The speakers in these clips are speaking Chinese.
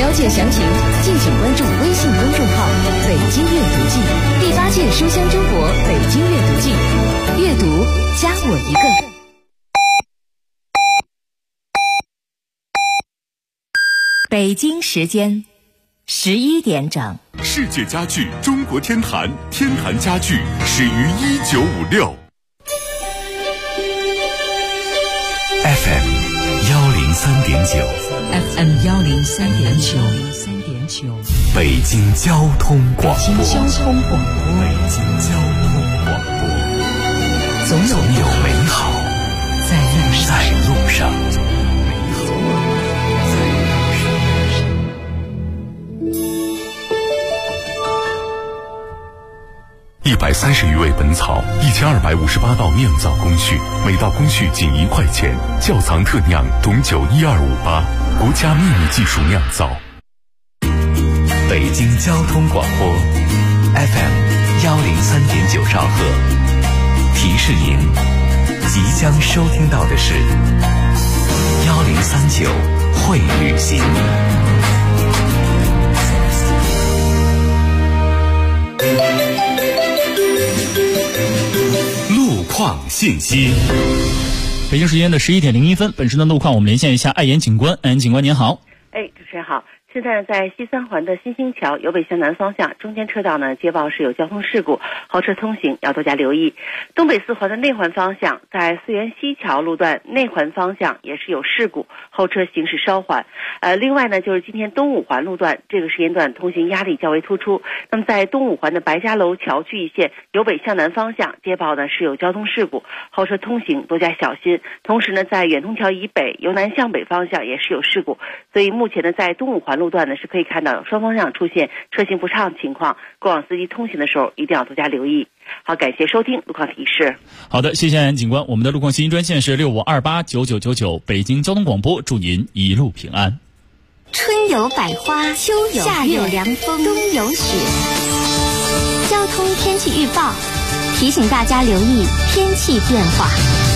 了解详情，敬请关注微信公众号“北京阅读季”第8届书香中国北京阅读季，阅读加我一个。 北京时间11点整。 世界家具中国天坛，天坛家具始于1956。FM 103.9 FM 103.9 北京交通广播。 北京交通广播。 北京交通广播。 总有美好在路上。130余味本草，1258道酿造工序，每道工序仅1块钱。窖藏特酿董酒12588，国家秘密技术酿造。北京交通广播 FM 103.9兆赫，提示您即将收听到的是1039会旅行。路况信息。 北京时间的11点01分，本时的路况我们连线一下爱言警官。爱言警官您好。 主持人好。现在在西三环的新兴桥由北向南方向中间车道呢，接报是有交通事故，后车通行要多加留意。东北四环的内环方向，在四元西桥路段内环方向也是有事故，后车行驶稍缓。另外呢，就是今天东五环路段这个时间段通行压力较为突出。那么在东五环的白家楼桥区一线由北向南方向接报呢是有交通事故，后车通行多加小心。同时呢，在远通桥以北由南向北方向也是有事故，所以目前呢，在东五环路段呢是可以看到双方向出现车行不畅情况，过往司机通行的时候一定要多加留意。好，感谢收听路况提示。 好的，谢谢爱言警官。我们的路况信息专线是65289999，北京交通广播，祝您一路平安。 春有百花，秋有夏有凉风，冬有雪。交通天气预报提醒大家留意天气变化。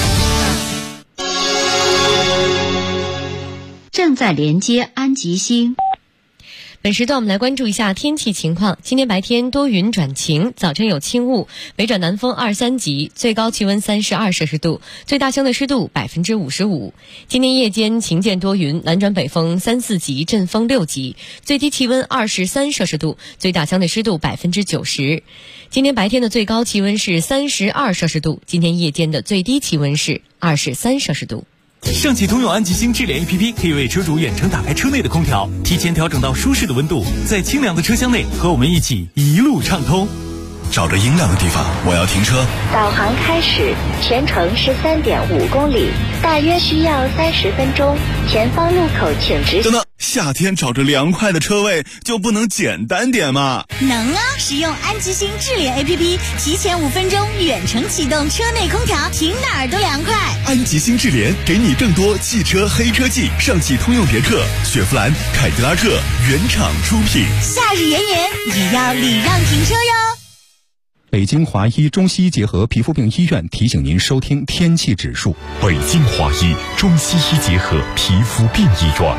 正在连接安吉星。 本时段我们来关注一下天气情况。今天白天多云转晴，早晨有轻雾，北转南风2、3级，最高气温32摄氏度，最大相对湿度55%。今天夜间晴间多云，南转北风3、4级，阵风6级，最低气温23摄氏度，最大相对湿度90%。今天白天的最高气温是32摄氏度，今天夜间的最低气温是23摄氏度。 上汽通用安吉星智联 APP 可以为车主远程打开车内的空调，提前调整到舒适的温度，在清凉的车厢内和我们一起一路畅通。 找着阴凉的地方，我要停车。 导航开始，全程13.5公里，大约需要30分钟。前方路口请直行。 等等，夏天找着凉快的车位就不能简单点吗？ 能啊！使用安吉星智联 APP， 提前5分钟远程启动车内空调，停哪儿都凉快。 安吉星智联给你更多汽车黑科技，上汽通用别克、雪佛兰、凯迪拉克原厂出品。 夏日炎炎，也要礼让停车哟。 北京华医中西医结合皮肤病医院提醒您收听天气指数。 北京华医中西医结合皮肤病医院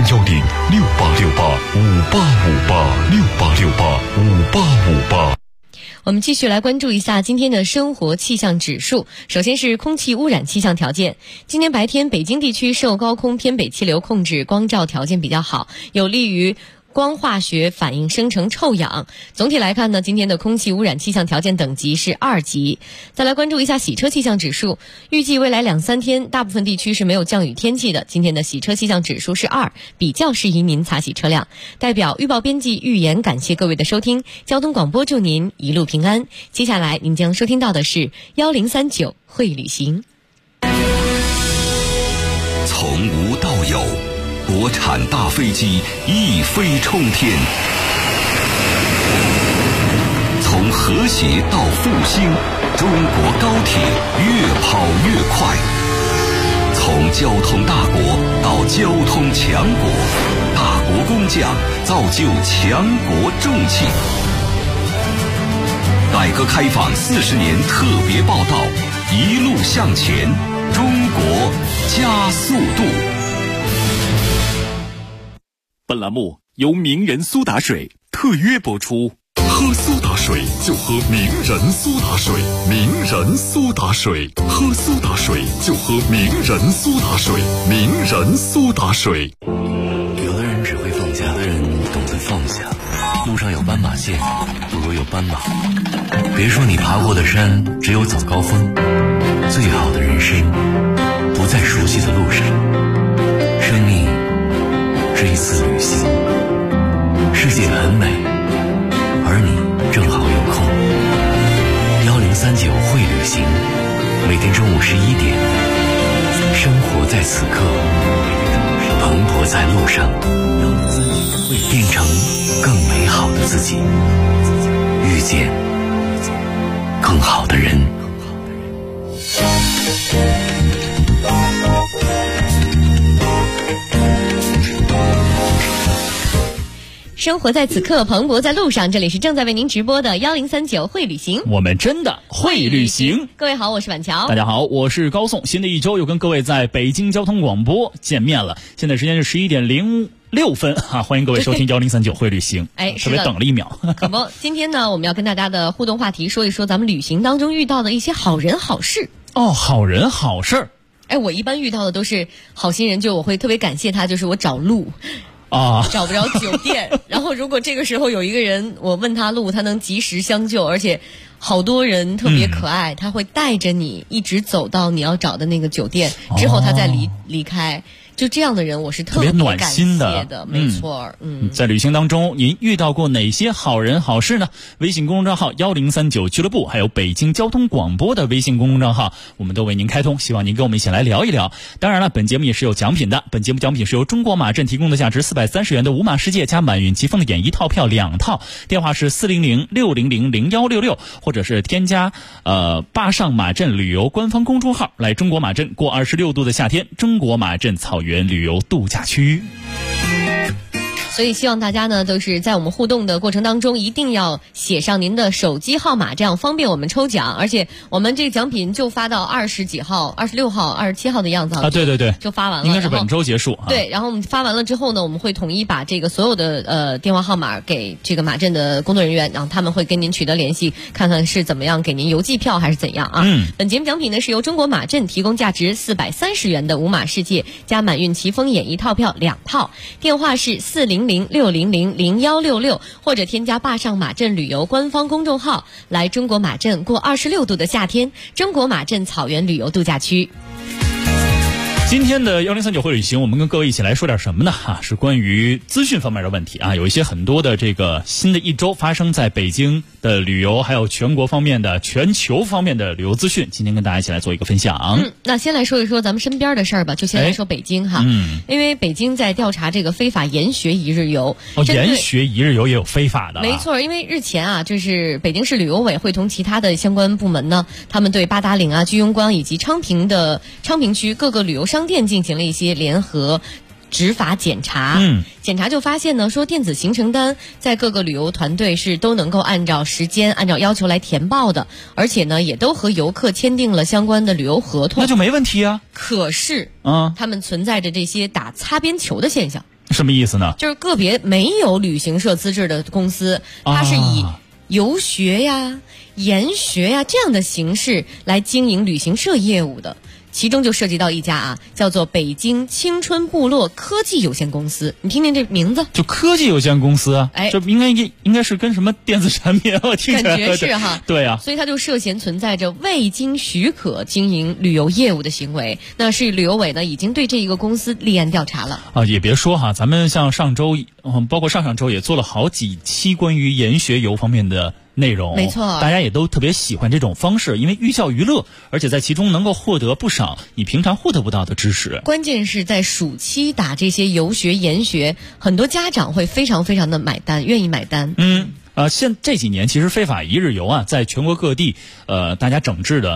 ，0106858586858 我们继续来关注一下今天的生活气象指数。首先是空气污染气象条件。今天白天北京地区受高空偏北气流控制，光照条件比较好，有利于光化学反应生成臭氧。总体来看呢，今天的空气污染气象条件等级是2级。再来关注一下洗车气象指数。预计未来2、3天大部分地区是没有降雨天气的，今天的洗车气象指数是2，比较适宜您擦洗车辆。代表预报编辑预言感谢各位的收听，交通广播祝您一路平安。接下来您将收听到的是1039会旅行。 从无到有，国产大飞机一飞冲天，从和谐到复兴，中国高铁越跑越快。从交通大国到交通强国，大国工匠造就强国重器。改革开放40年特别报道，一路向前，中国加速度。 本栏目由名人苏打水特约播出。 喝苏打水就喝名人苏打水，名人苏打水，喝苏打水就喝名人苏打水，名人苏打水。 有的人只会放假，有的人懂得放下。路上有斑马线，不如有斑马。别说你爬过的山只有早高峰，最好的人生不在熟悉的路上。生命是一次旅行，世界很美，而你正好有空。1039会旅行，每天中午11点，生活在此刻，蓬勃在路上，变成更美好的自己，遇见更好的人。 生活在此刻，蓬勃在路上。这里是正在为您直播的1039会旅行， 我们真的会旅行。 各位好，我是婉乔。 大家好，我是高颂。新的一周又跟各位在北京交通广播见面了。现在时间是11点06分啊！欢迎各位收听1039会旅行。特别等了1秒。 可不，今天呢，我们要跟大家的互动话题说一说咱们旅行当中遇到的一些好人好事。 哦，好人好事。 我一般遇到的都是好心人，就我会特别感谢他，就是我找路。找不着酒店，然后如果这个时候有一个人，我问他路，他能及时相救，而且好多人特别可爱，他会带着你一直走到你要找的那个酒店，之后他再离开。就这样的人，我是特别暖心的。 没错。 在旅行当中，您遇到过哪些好人好事呢？微信公众账号1039俱乐部，还有北京交通广播的微信公众账号，我们都为您开通，希望您跟我们一起来聊一聊。当然了，本节目也是有奖品的。本节目奖品是由中国马镇提供的价值430元的五马世界加满运奇峰演艺套票2套，电话是400-600-0166，或者是添加坝上马镇旅游官方公众号，来中国马镇过26度的夏天，中国马镇草原旅游度假区。 所以希望大家呢都是在我们互动的过程当中一定要写上您的手机号码，这样方便我们抽奖。而且我们这个奖品就发到20几号、26号、27号的样子对， 就发完了， 应该是本周结束。 对，然后我们发完了之后呢，我们会统一把这个所有的电话号码给这个马镇的工作人员，然后他们会跟您取得联系，看看是怎么样给您邮寄票还是怎样啊。本节目奖品呢是由中国马镇提供价值430元的五马世界加满运奇峰演艺套票2套，电话是400-600-0166，或者添加坝上马镇旅游官方公众号，来中国马镇过26度的夏天，中国马镇草原旅游度假区。 今天的1039会旅行，我们跟各位一起来说点什么呢？是关于资讯方面的问题啊。有一些很多的这个新的一周发生在北京的旅游，还有全国方面的、全球方面的旅游资讯，今天跟大家一起来做一个分享。 那先来说一说咱们身边的事儿吧，就先来说北京哈。因为北京在调查这个非法研学一日游。 研学一日游也有非法的。 没错，因为日前啊，就是北京市旅游委会同其他的相关部门呢，他们对八达岭啊、居庸关以及昌平区各个旅游商店进行了一些联合执法检查。检查就发现呢，说电子行程单在各个旅游团队是都能够按照时间、按照要求来填报的，而且呢，也都和游客签订了相关的旅游合同， 那就没问题啊。 可是，他们存在着这些打擦边球的现象。 什么意思呢？ 就是个别没有旅行社资质的公司，它是以游学呀、研学呀这样的形式来经营旅行社业务的。其中就涉及到一家叫做北京青春部落科技有限公司，你听听这名字， 就科技有限公司啊，这应该是跟什么电子产品我听起来感觉是哈， 对啊， 所以他就涉嫌存在着未经许可经营旅游业务的行为。那市旅游委呢已经对这一个公司立案调查了啊。也别说哈，咱们像上周包括上周也做了好几期关于研学游方面的内容， 没错， 大家也都特别喜欢这种方式，因为寓教于乐，而且在其中能够获得不少你平常获得不到的知识。 关键是在暑期打这些游学研学，很多家长会非常非常的买单，愿意买单。 这几年其实非法一日游啊，在全国各地大家整治的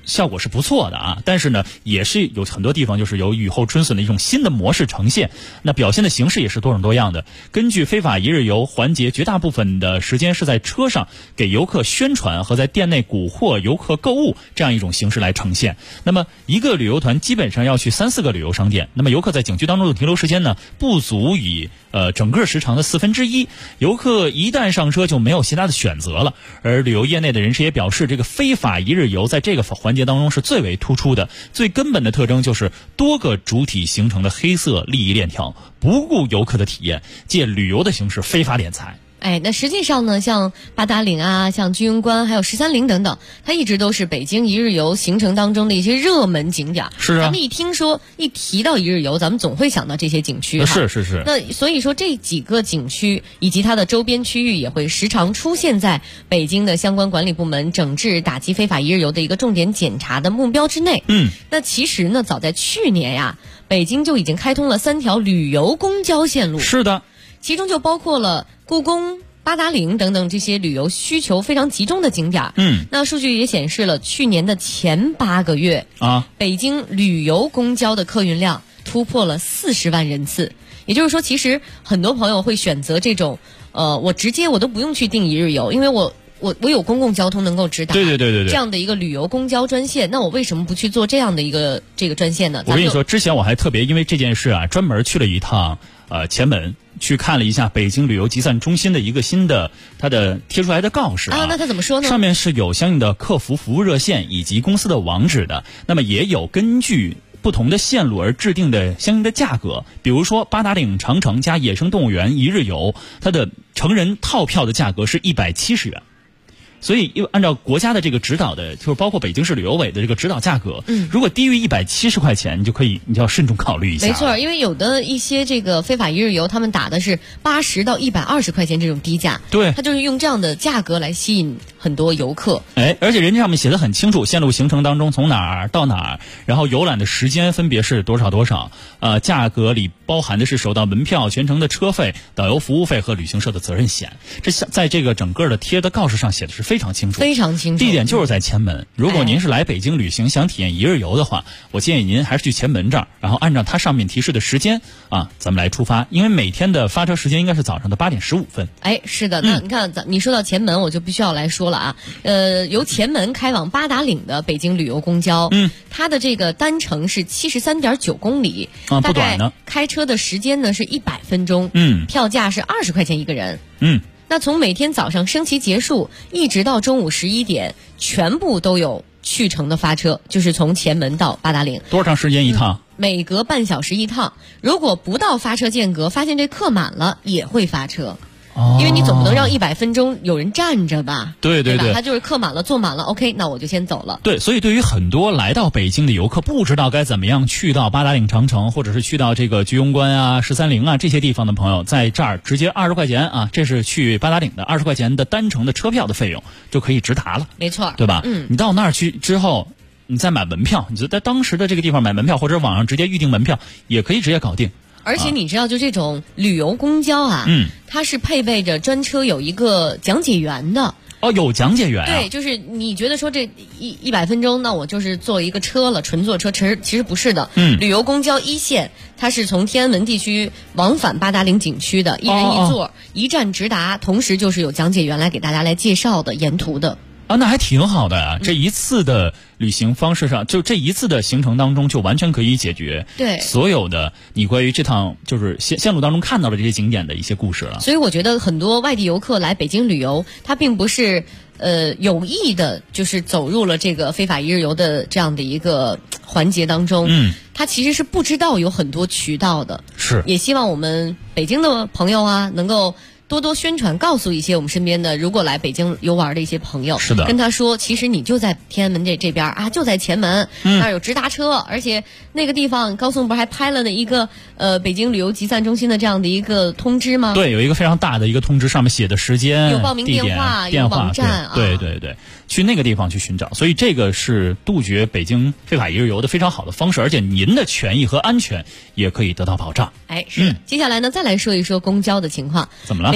效果是不错的啊，但是呢，也是有很多地方就是有雨后春笋的一种新的模式呈现。那表现的形式也是多种多样的。根据非法一日游环节，绝大部分的时间是在车上给游客宣传和在店内蛊惑游客购物这样一种形式来呈现。那么一个旅游团基本上要去3-4个旅游商店，那么游客在景区当中的停留时间呢，不足以整个时长的1/4。游客一旦上车就没有其他的选择了。而旅游业内的人士也表示，这个非法一日游在这个环节当中是最为突出的，最根本的特征就是多个主体形成的黑色利益链条，不顾游客的体验，借旅游的形式非法敛财。 那实际上呢，像八达岭啊，像居庸关，还有13陵等等，它一直都是北京一日游行程当中的一些热门景点。 是啊， 咱们一提到一日游，咱们总会想到这些景区。 是。 那所以说这几个景区以及它的周边区域也会时常出现在北京的相关管理部门整治打击非法一日游的一个重点检查的目标之内。那其实呢，早在去年呀，北京就已经开通了3条旅游公交线路。 是的。 其中就包括了故宫、八达岭等等这些旅游需求非常集中的景点。那数据也显示了，去年的前8个月北京旅游公交的客运量突破了40万人次。也就是说，其实很多朋友会选择这种我直接我都不用去订一日游，因为我有公共交通能够直达， 对， 这样的一个旅游公交专线，那我为什么不去做这样的一个这个专线呢？ 我跟你说，之前我还特别因为这件事啊，专门去了一趟前门，去看了一下北京旅游集散中心的一个新的它的贴出来的告示那他怎么说呢？ 上面是有相应的客服服务热线以及公司的网址的，那么也有根据不同的线路而制定的相应的价格。比如说八达岭长城加野生动物园一日游，它的成人套票的价格是170元。所以按照国家的这个指导的，就是包括北京市旅游委的这个指导价格，如果低于170块钱，你就要慎重考虑一下。 没错，因为有的一些这个非法一日游，他们打的是80到120块钱这种低价， 对， 他就是用这样的价格来吸引很多游客。 而且人家上面写的很清楚，线路行程当中从哪儿到哪儿，然后游览的时间分别是多少，价格里包含的是首道门票、全程的车费、导游服务费和旅行社的责任险。这在这个整个的贴的告示上写的是非常清楚，地点就是在前门。如果您是来北京旅行想体验一日游的话，我建议您还是去前门这儿，然后按照它上面提示的时间咱们来出发。因为每天的发车时间应该是早上的8点15分。 是的，那你看你说到前门，我就必须要来说了啊。由前门开往八达岭的北京旅游公交，它的这个单程是73.9公里， 不短呢。 开车的时间呢是100分钟，票价是20块钱一个人。那从每天早上升旗结束一直到中午11点，全部都有去程的发车，就是从前门到八达岭。 多长时间一趟？ 每隔半小时一趟。如果不到发车间隔，发现这客满了也会发车。因为你总不能让100分钟有人站着吧？ 对吧？他就是客满了坐满了 OK， 那我就先走了。 对，所以对于很多来到北京的游客，不知道该怎么样去到八达岭长城，或者是去到这个居庸关啊、13陵啊这些地方的朋友，在这儿直接20块钱这是去八达岭的20块钱的单程的车票的费用就可以直达了。 没错， 对吧？你到那儿去之后，你再买门票，你就在当时的这个地方买门票，或者网上直接预订门票，也可以直接搞定。 而且你知道，就这种旅游公交它是配备着专车有一个讲解员的。 有讲解员对，就是你觉得说这100分钟，那我就是坐一个车了，纯坐车，其实不是的。旅游公交一线，它是从天安门地区往返八达岭景区的，一人一座，一站直达，同时就是有讲解员来给大家来介绍的，沿途的。 那还挺好的啊！这一次的旅行方式上，就这一次的行程当中，就完全可以解决所有的你关于这趟就是线路当中看到的这些景点的一些故事了。 所以我觉得很多外地游客来北京旅游，他并不是有意的，就是走入了这个非法一日游的这样的一个环节当中。他其实是不知道有很多渠道的。 是，也希望我们北京的朋友能够多多宣传，告诉一些我们身边的如果来北京游玩的一些朋友， 是的， 跟他说，其实你就在天安门这边就在前门，那儿有直达车，而且那个地方高颂不是还拍了一个北京旅游集散中心的这样的一个通知吗？ 对，有一个非常大的一个通知，上面写的时间、 有报名电话、有网站对，去那个地方去寻找。所以这个是杜绝北京非法一日游的非常好的方式，而且您的权益和安全也可以得到保障。 是。接下来呢，再来说一说公交的情况。 怎么了？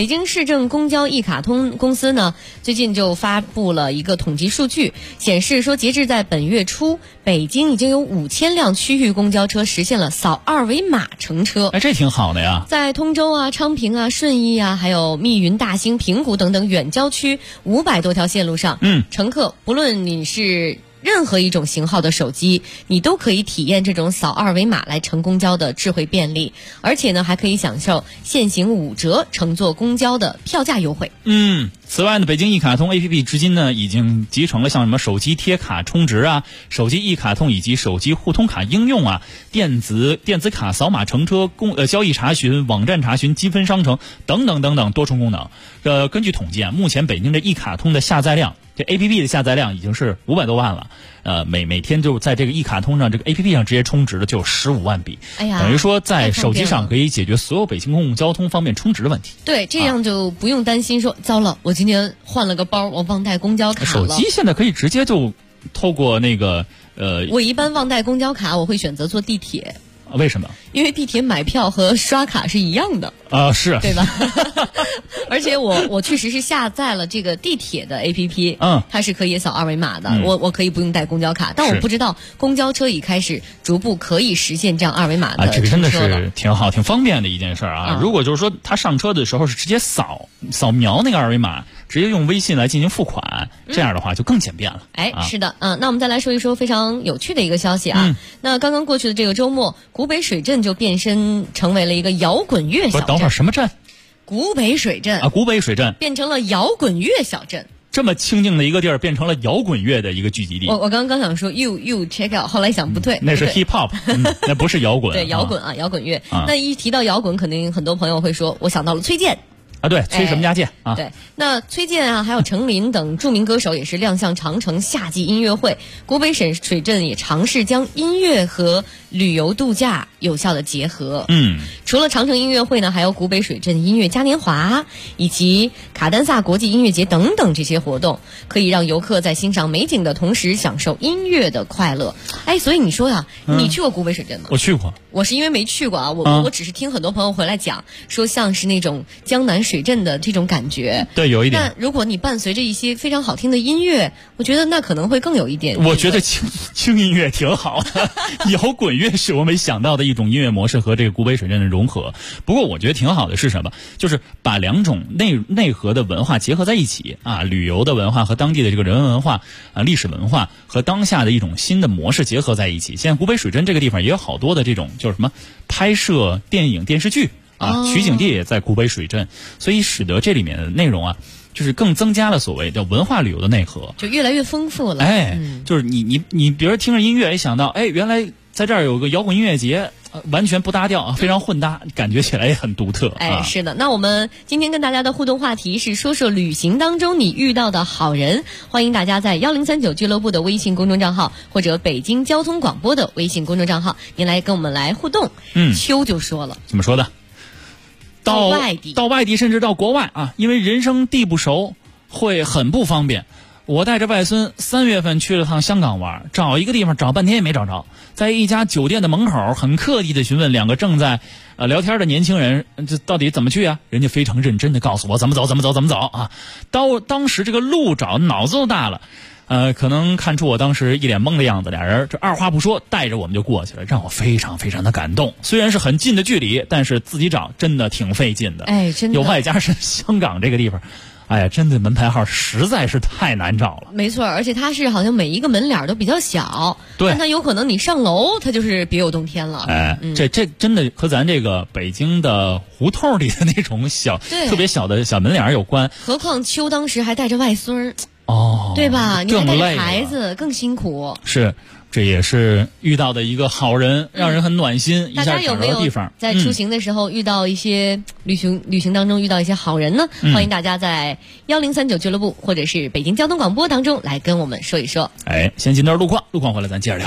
北京市政公交一卡通公司呢，最近就发布了一个统计数据，显示说，截至在本月初，北京已经有5000辆区域公交车实现了扫2维码乘车。 哎，这挺好的呀。 在通州啊、昌平啊、顺义啊，还有密云、大兴、平谷等等远郊区500多条线路上，乘客不论你是任何一种型号的手机，你都可以体验这种扫2维码来乘公交的智慧便利，而且呢，还可以享受现行5折乘坐公交的票价优惠。 此外呢，北京一卡通 APP 至今呢已经集成了像什么手机贴卡充值啊、手机一卡通以及手机互通卡应用啊、电子卡扫码乘车、交易查询、网站查询、积分商城等等等等多重功能。根据统计啊，目前北京这一卡通的下载量，这 APP 的下载量已经是500多万了。每天就在这个一卡通上这个 APP 上直接充值的就有15万笔。 哎呀， 等于说在手机上可以解决所有北京公共交通方面充值的问题。 对，这样就不用担心说，糟了，我今天换了个包，我忘带公交卡了。 手机现在可以直接就透过那个我一般忘带公交卡，我会选择坐地铁。 为什么？ 因为地铁买票和刷卡是一样的是， 对吧？而且我确实是下载了这个地铁的 APP，它是可以扫2维码的，我可以不用带公交卡，但我不知道公交车已开始逐步可以实现这样2维码的这个真的是挺好、挺方便的一件事啊！如果就是说他上车的时候是直接扫描那个2维码，直接用微信来进行付款，这样的话就更简便了。 是的，那我们再来说一说非常有趣的一个消息啊。那刚刚过去的这个周末，古北水镇就变身成为了一个摇滚乐小镇。 等会儿什么镇？ 古北水镇啊，古北水镇变成了摇滚乐小镇。 这么清静的一个地儿，变成了摇滚乐的一个聚集地。 我刚刚想说 you check out， 后来想不对， 那是 hip hop， 那不是摇滚。 对，摇滚摇滚乐。那一提到摇滚，肯定很多朋友会说，我想到了崔健。 对，崔什么家健啊？ 对，那崔健啊，还有程琳等著名歌手也是亮相长城夏季音乐会。古北水镇也尝试将音乐和旅游度假有效的结合。除了长城音乐会呢，还有古北水镇音乐嘉年华以及卡丹萨国际音乐节等等这些活动，可以让游客在欣赏美景的同时享受音乐的快乐。所以你说呀，你去过古北水镇吗？ 我去过。 我是因为没去过啊，我只是听很多朋友回来讲说，像是那种江南水镇的这种感觉。 对，有一点。 那如果你伴随着一些非常好听的音乐，我觉得那可能会更有一点。 我觉得轻音乐挺好的，摇滚乐是我没想到的一种音乐模式和这个古北水镇的融合。不过我觉得挺好的是什么？就是把两种内核的文化结合在一起啊，旅游的文化和当地的这个人文文化啊、历史文化和当下的一种新的模式结合在一起。现在古北水镇这个地方也有好多的这种就是什么拍摄电影电视剧取景地也在古北水镇，所以使得这里面的内容啊，就是更增加了所谓的文化旅游的内核， 就越来越丰富了。 就是你比如说听着音乐，一想到原来在这儿有个摇滚音乐节，完全不搭调，非常混搭，感觉起来也很独特。 是的。那我们今天跟大家的互动话题是说说旅行当中你遇到的好人，欢迎大家在1039俱乐部的微信公众账号或者北京交通广播的微信公众账号，您来跟我们来互动。秋就说了， 怎么说的？到外地甚至到国外啊，因为人生地不熟，会很不方便。我带着外孙3月份去了趟香港玩，找一个地方找半天也没找着，在一家酒店的门口很客气的询问2个正在聊天的年轻人，这到底怎么去啊？人家非常认真的告诉我怎么走啊。当时这个路找脑子都大了，可能看出我当时一脸懵的样子，俩人这二话不说带着我们就过去了，让我非常非常的感动。虽然是很近的距离，但是自己找真的挺费劲的。 真的。 有外加是香港这个地方，真的门牌号实在是太难找了。 没错，而且它是好像每一个门脸都比较小， 对， 但它有可能你上楼，它就是别有洞天了。 这真的和咱这个北京的胡同里的那种特别小的小门脸有关。 何况秋当时还带着外孙对吧？你还带着孩子，更辛苦。 是。这也是遇到的一个好人，让人很暖心。 大家有没有在出行的时候遇到一些旅行当中遇到一些好人呢？欢迎大家在1039俱乐部或者是北京交通广播当中来跟我们说一说。 先进到路况回来咱接着聊。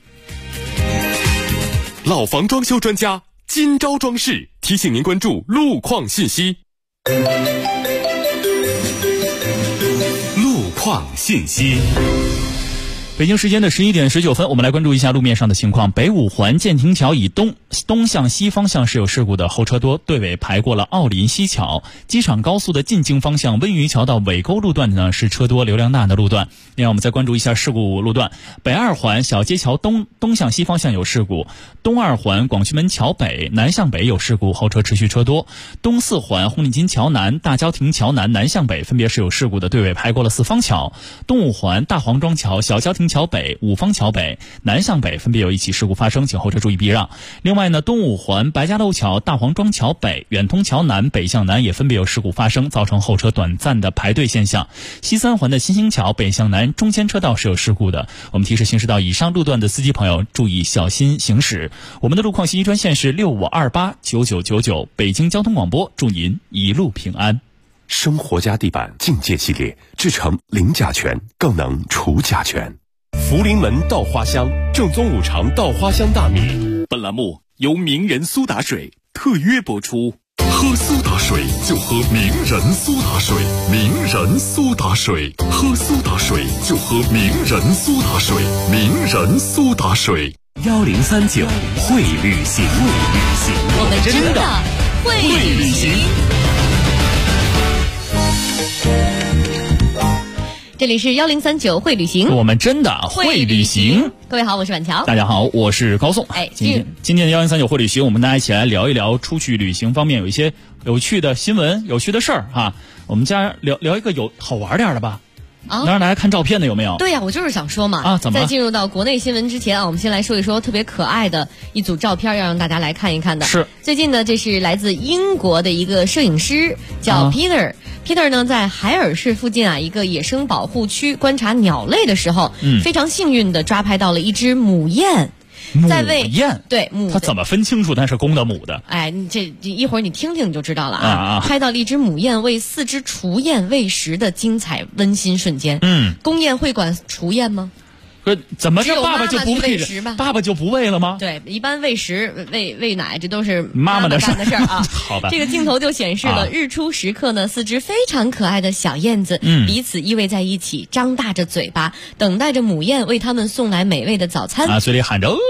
老房装修专家今朝装饰提醒您关注路况信息。路况信息。 北京时间的11点19分，我们来关注一下路面上的情况。北五环建亭桥以东东向西方向是有事故的，后车多，队尾排过了奥林西桥。机场高速的进京方向温榆桥到尾沟路段呢是车多流量大的路段。另外我们再关注一下事故路段，北二环小街桥东向西方向有事故，东二环广渠门桥北南向北有事故，后车持续车多。东四环红领巾桥南大郊亭桥南南向北分别是有事故的，队尾排过了四方桥。东五环大黄庄桥小郊亭桥北五方桥北南向北分别有一起事故发生，请后车注意避让。另外呢，东五环白家楼桥大黄庄桥北远通桥南北向南也分别有事故发生，造成后车短暂的排队现象。西三环的新兴桥北向南中间车道是有事故的，我们提示行驶到以上路段的司机朋友注意小心行驶。我们的路况信息专线是65289999，北京交通广播，祝您一路平安。 生活家地板境界系列制成零甲醛，更能除甲醛。福临门稻花香，正宗五常稻花香大米。 本栏目由名人苏打水特约播出。 喝苏打水就喝名人苏打水，名人苏打水，喝苏打水就喝名人苏打水，名人苏打水。 1039会旅行， 我们真的会旅行。 这里是1039会旅行， 我们真的会旅行。 各位好，我是婉乔。 大家好，我是高颂。今天的1039会旅行，我们大家一起来聊一聊出去旅行方面有一些有趣的新闻、有趣的事儿哈。我们家聊一个有好玩点的吧。能让大家看照片的有没有？对呀，我就是想说嘛。 怎么了？ 在进入到国内新闻之前我们先来说一说特别可爱的一组照片，要让大家来看一看的。 是最近呢，这是来自英国的一个摄影师，叫 Peter。Peter 呢，在海尔市附近一个野生保护区观察鸟类的时候，非常幸运的抓拍到了一只母雁。在喂雁， 对母， 他怎么分清楚它是公的母的？ 这一会儿你听听你就知道了拍到了一只母雁为4只雏雁喂食的精彩温馨瞬间。公雁会管雏雁吗？ 怎么这爸爸就不喂食吧？ 爸爸就不喂了吗？ 对，一般喂食、喂奶，这都是妈妈的事儿啊。 好吧， 这个镜头就显示了日出时刻呢，4只非常可爱的小燕子，彼此依偎在一起，张大着嘴巴，等待着母雁为它们送来美味的早餐。 嘴里喊着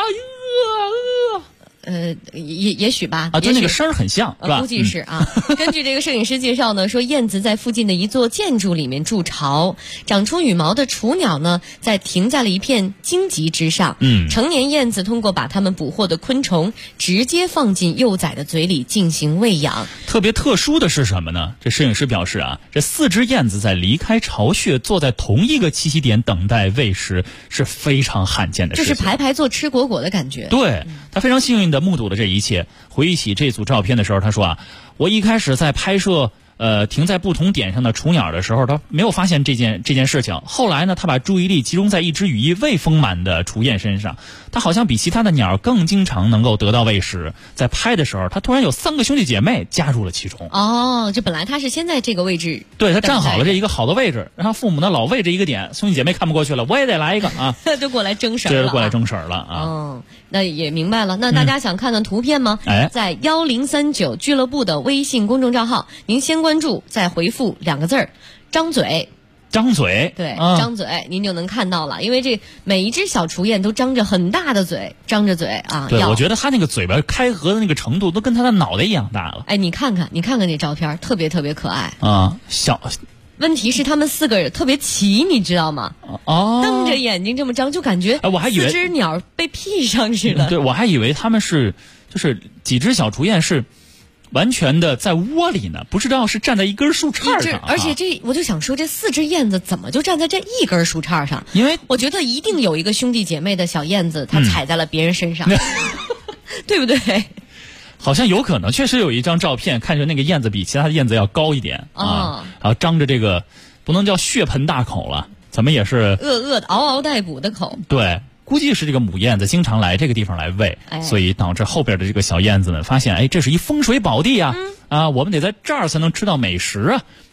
也许吧就那个声很像是吧？ 估计是根据这个摄影师介绍呢，说燕子在附近的一座建筑里面筑巢，长出羽毛的雏鸟呢，在停在了一片荆棘之上。成年燕子通过把它们捕获的昆虫直接放进幼崽的嘴里进行喂养。 特别特殊的是什么呢？这摄影师表示这4只燕子在离开巢穴，坐在同一个栖息点等待喂食，是非常罕见的事情。 就是排坐吃果果的感觉。 对，他非常幸运的目睹了这一切。回忆起这组照片的时候，他说我一开始在拍摄停在不同点上的雏鸟的时候，他没有发现这件事情。后来呢，他把注意力集中在一只羽翼未丰满的雏雁身上，他好像比其他的鸟更经常能够得到喂食。在拍的时候，他突然有3个兄弟姐妹加入了其中。 就本来他是先在这个位置， 对，他站好了这一个好的位置，然后父母呢老喂着一个点，兄弟姐妹看不过去了，我也得来一个就过来争食了。 对，过来争食了那也明白了。那大家想看看图片吗？在1039俱乐部的微信公众账号，您先关注，再回复2个字张嘴。 张嘴， 对，张嘴，您就能看到了。因为这每一只小雏雁都张着很大的嘴，张着嘴对，我觉得他那个嘴巴开合的那个程度都跟他的脑袋一样大了。 你看看这照片，特别特别可爱小。 问题是他们4个人特别齐，你知道吗？瞪着眼睛这么张，就感觉我还以为 4只鸟被劈上似的。 对，我还以为他们就是几只小雏雁是完全的在窝里呢，不知道是站在一根树杈上。 而且我就想说，这4只燕子怎么就站在这一根树杈上？ 因为我觉得一定有一个兄弟姐妹的小燕子，它踩在了别人身上，对不对？ 好像有可能，确实有一张照片，看着那个燕子比其他的燕子要高一点然后张着这个不能叫血盆大口了，怎么也是的嗷嗷待哺的口。 对，估计是这个母燕子经常来这个地方来喂，所以导致后边的这个小燕子呢发现，这是一风水宝地我们得在这儿才能吃到美食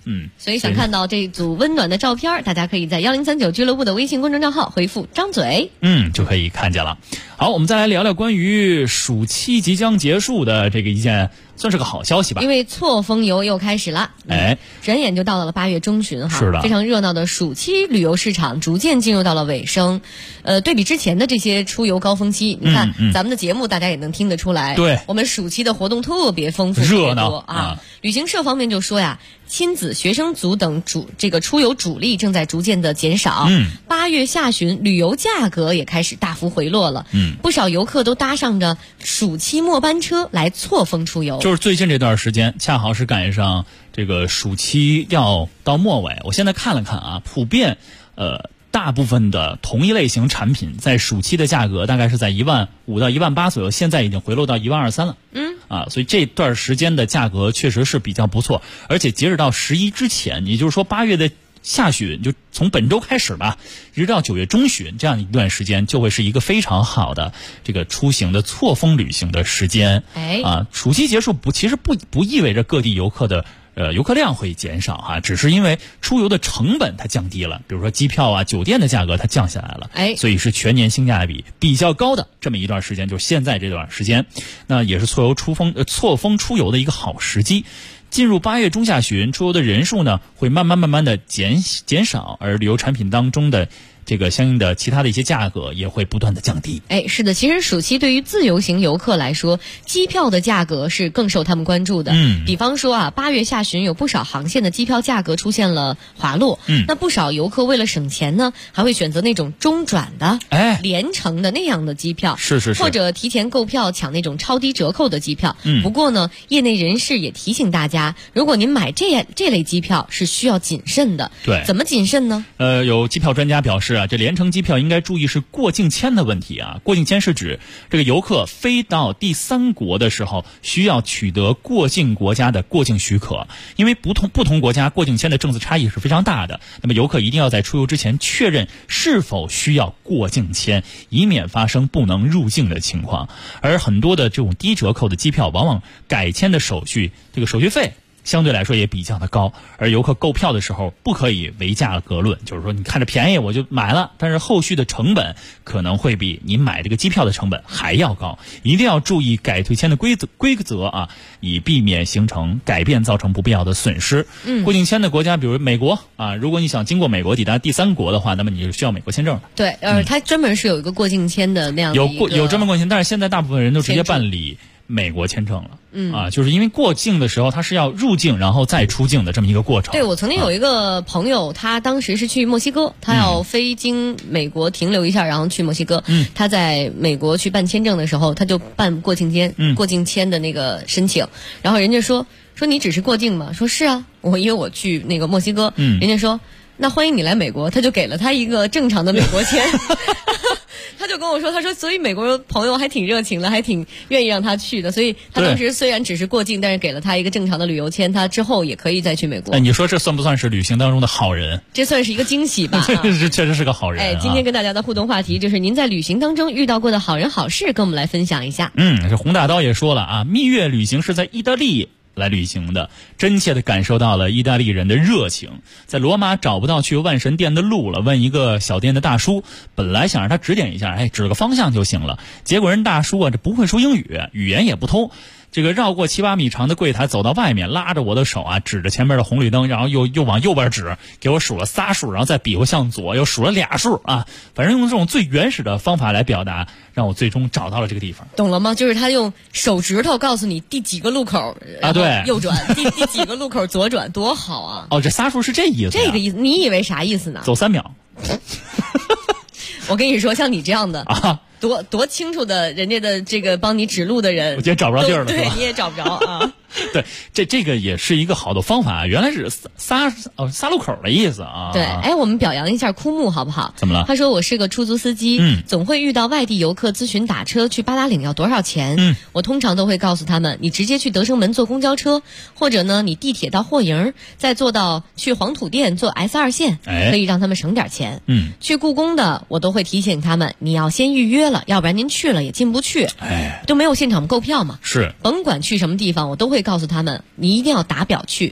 所以想看到这组温暖的照片，大家可以在1039俱乐部的微信公众账号回复张嘴， 就可以看见了。好，我们再来聊聊关于暑期即将结束的这个一件算是个好消息吧。 因为错峰游又开始了，转眼就到了8月中旬哈， 是的， 非常热闹的暑期旅游市场逐渐进入到了尾声。对比之前的这些出游高峰期，你看咱们的节目大家也能听得出来， 对， 我们暑期的活动特别丰富， 热闹啊。旅行社方面就说呀，亲子、学生族等这个出游主力正在逐渐的减少。8月下旬，旅游价格也开始大幅回落了。不少游客都搭上着暑期末班车来错峰出游。 就是最近这段时间，恰好是赶上这个暑期要到末尾。我现在看了看啊，普遍大部分的同一类型产品在暑期的价格大概是在15000到18000左右，现在已经回落到12000了。所以这段时间的价格确实是比较不错，而且截止到11之前，也就是说8月的下旬，就从本周开始吧，一直到9月中旬这样一段时间，就会是一个非常好的这个出行的错峰旅行的时间。暑期结束其实不意味着各地游客的游客量会减少哈，只是因为出游的成本它降低了，比如说机票啊、酒店的价格它降下来了，所以是全年性价比比较高的这么一段时间，就是现在这段时间，那也是错峰出游的一个好时机。进入8月中下旬，出游的人数呢会慢慢的减少，而旅游产品当中的这个相应的其他的一些价格也会不断的降低。 是的，其实暑期对于自由行游客来说，机票的价格是更受他们关注的。比方说啊，8月下旬有不少航线的机票价格出现了滑落。那不少游客为了省钱呢，还会选择那种中转的、联程的那样的机票， 是， 或者提前购票抢那种超低折扣的机票。不过呢，业内人士也提醒大家，如果您买这类机票是需要谨慎的。 对， 怎么谨慎呢？ 有机票专家表示，这联程机票应该注意是过境签的问题啊。过境签是指这个游客飞到第三国的时候，需要取得过境国家的过境许可。因为不同国家过境签的政策差异是非常大的，那么游客一定要在出游之前确认是否需要过境签，以免发生不能入境的情况。而很多的这种低折扣的机票，往往改签的手续费相对来说也比较的高，而游客购票的时候不可以为价格论，就是说你看着便宜我就买了，但是后续的成本可能会比你买这个机票的成本还要高，一定要注意改退签的规则啊，以避免形成改变造成不必要的损失。过境签的国家比如美国啊，如果你想经过美国抵达第三国的话，那么你是需要美国签证的。 对，它专门是有一个过境签的那样的有专门过境签，但是现在大部分人都直接办理美国签证了。就是因为过境的时候他是要入境然后再出境的这么一个过程。 对，我曾经有一个朋友，他当时是去墨西哥，他要飞经美国停留一下，然后去墨西哥。他在美国去办签证的时候，他就办过境签的那个申请，然后人家说你只是过境吗？说是啊，因为我去那个墨西哥。人家说那欢迎你来美国，他就给了他一个正常的美国签。他就跟我说，他说所以美国朋友还挺热情的，还挺愿意让他去的，所以他当时虽然只是过境，但是给了他一个正常的旅游签，他之后也可以再去美国。 你说这算不算是旅行当中的好人？ 这算是一个惊喜吧。 这确实是个好人。 今天跟大家的互动话题就是您在旅行当中遇到过的好人好事，跟我们来分享一下。 这洪大刀也说了啊，蜜月旅行是在意大利来旅行的，真切地感受到了意大利人的热情。在罗马找不到去万神殿的路了，问一个小店的大叔，本来想让他指点一下，指个方向就行了，结果人大叔啊这不会说英语，语言也不通，这个绕过7、8米长的柜台走到外面，拉着我的手啊，指着前面的红绿灯，然后又往右边指，给我数了3数，然后再比划向左又数了2数啊，反正用这种最原始的方法来表达，让我最终找到了这个地方。 懂了吗？就是他用手指头告诉你第几个路口啊，对， 右转，第几个路口左转，多好啊！ 这3数是这意思。 这个意思，你以为啥意思呢？ 走3秒。 我跟你说，像你这样的啊。多清楚的人家的这个帮你指路的人， 我今天找不着地儿了， 对，你也找不着啊。 对，这个也是一个好的方法，原来是仨路口的意思啊。 对，我们表扬一下枯木好不好？ 怎么了？ 他说我是个出租司机，总会遇到外地游客咨询打车去八达岭要多少钱。我通常都会告诉他们，你直接去德胜门坐公交车，或者呢你地铁到霍营，再坐到去黄土店坐 S2线，可以让他们省点钱。去故宫的我都会提醒他们，你要先预约了，要不然您去了也进不去。就没有现场购票嘛。 是， 甭管去什么地方，我都会告诉他们，你一定要打表去，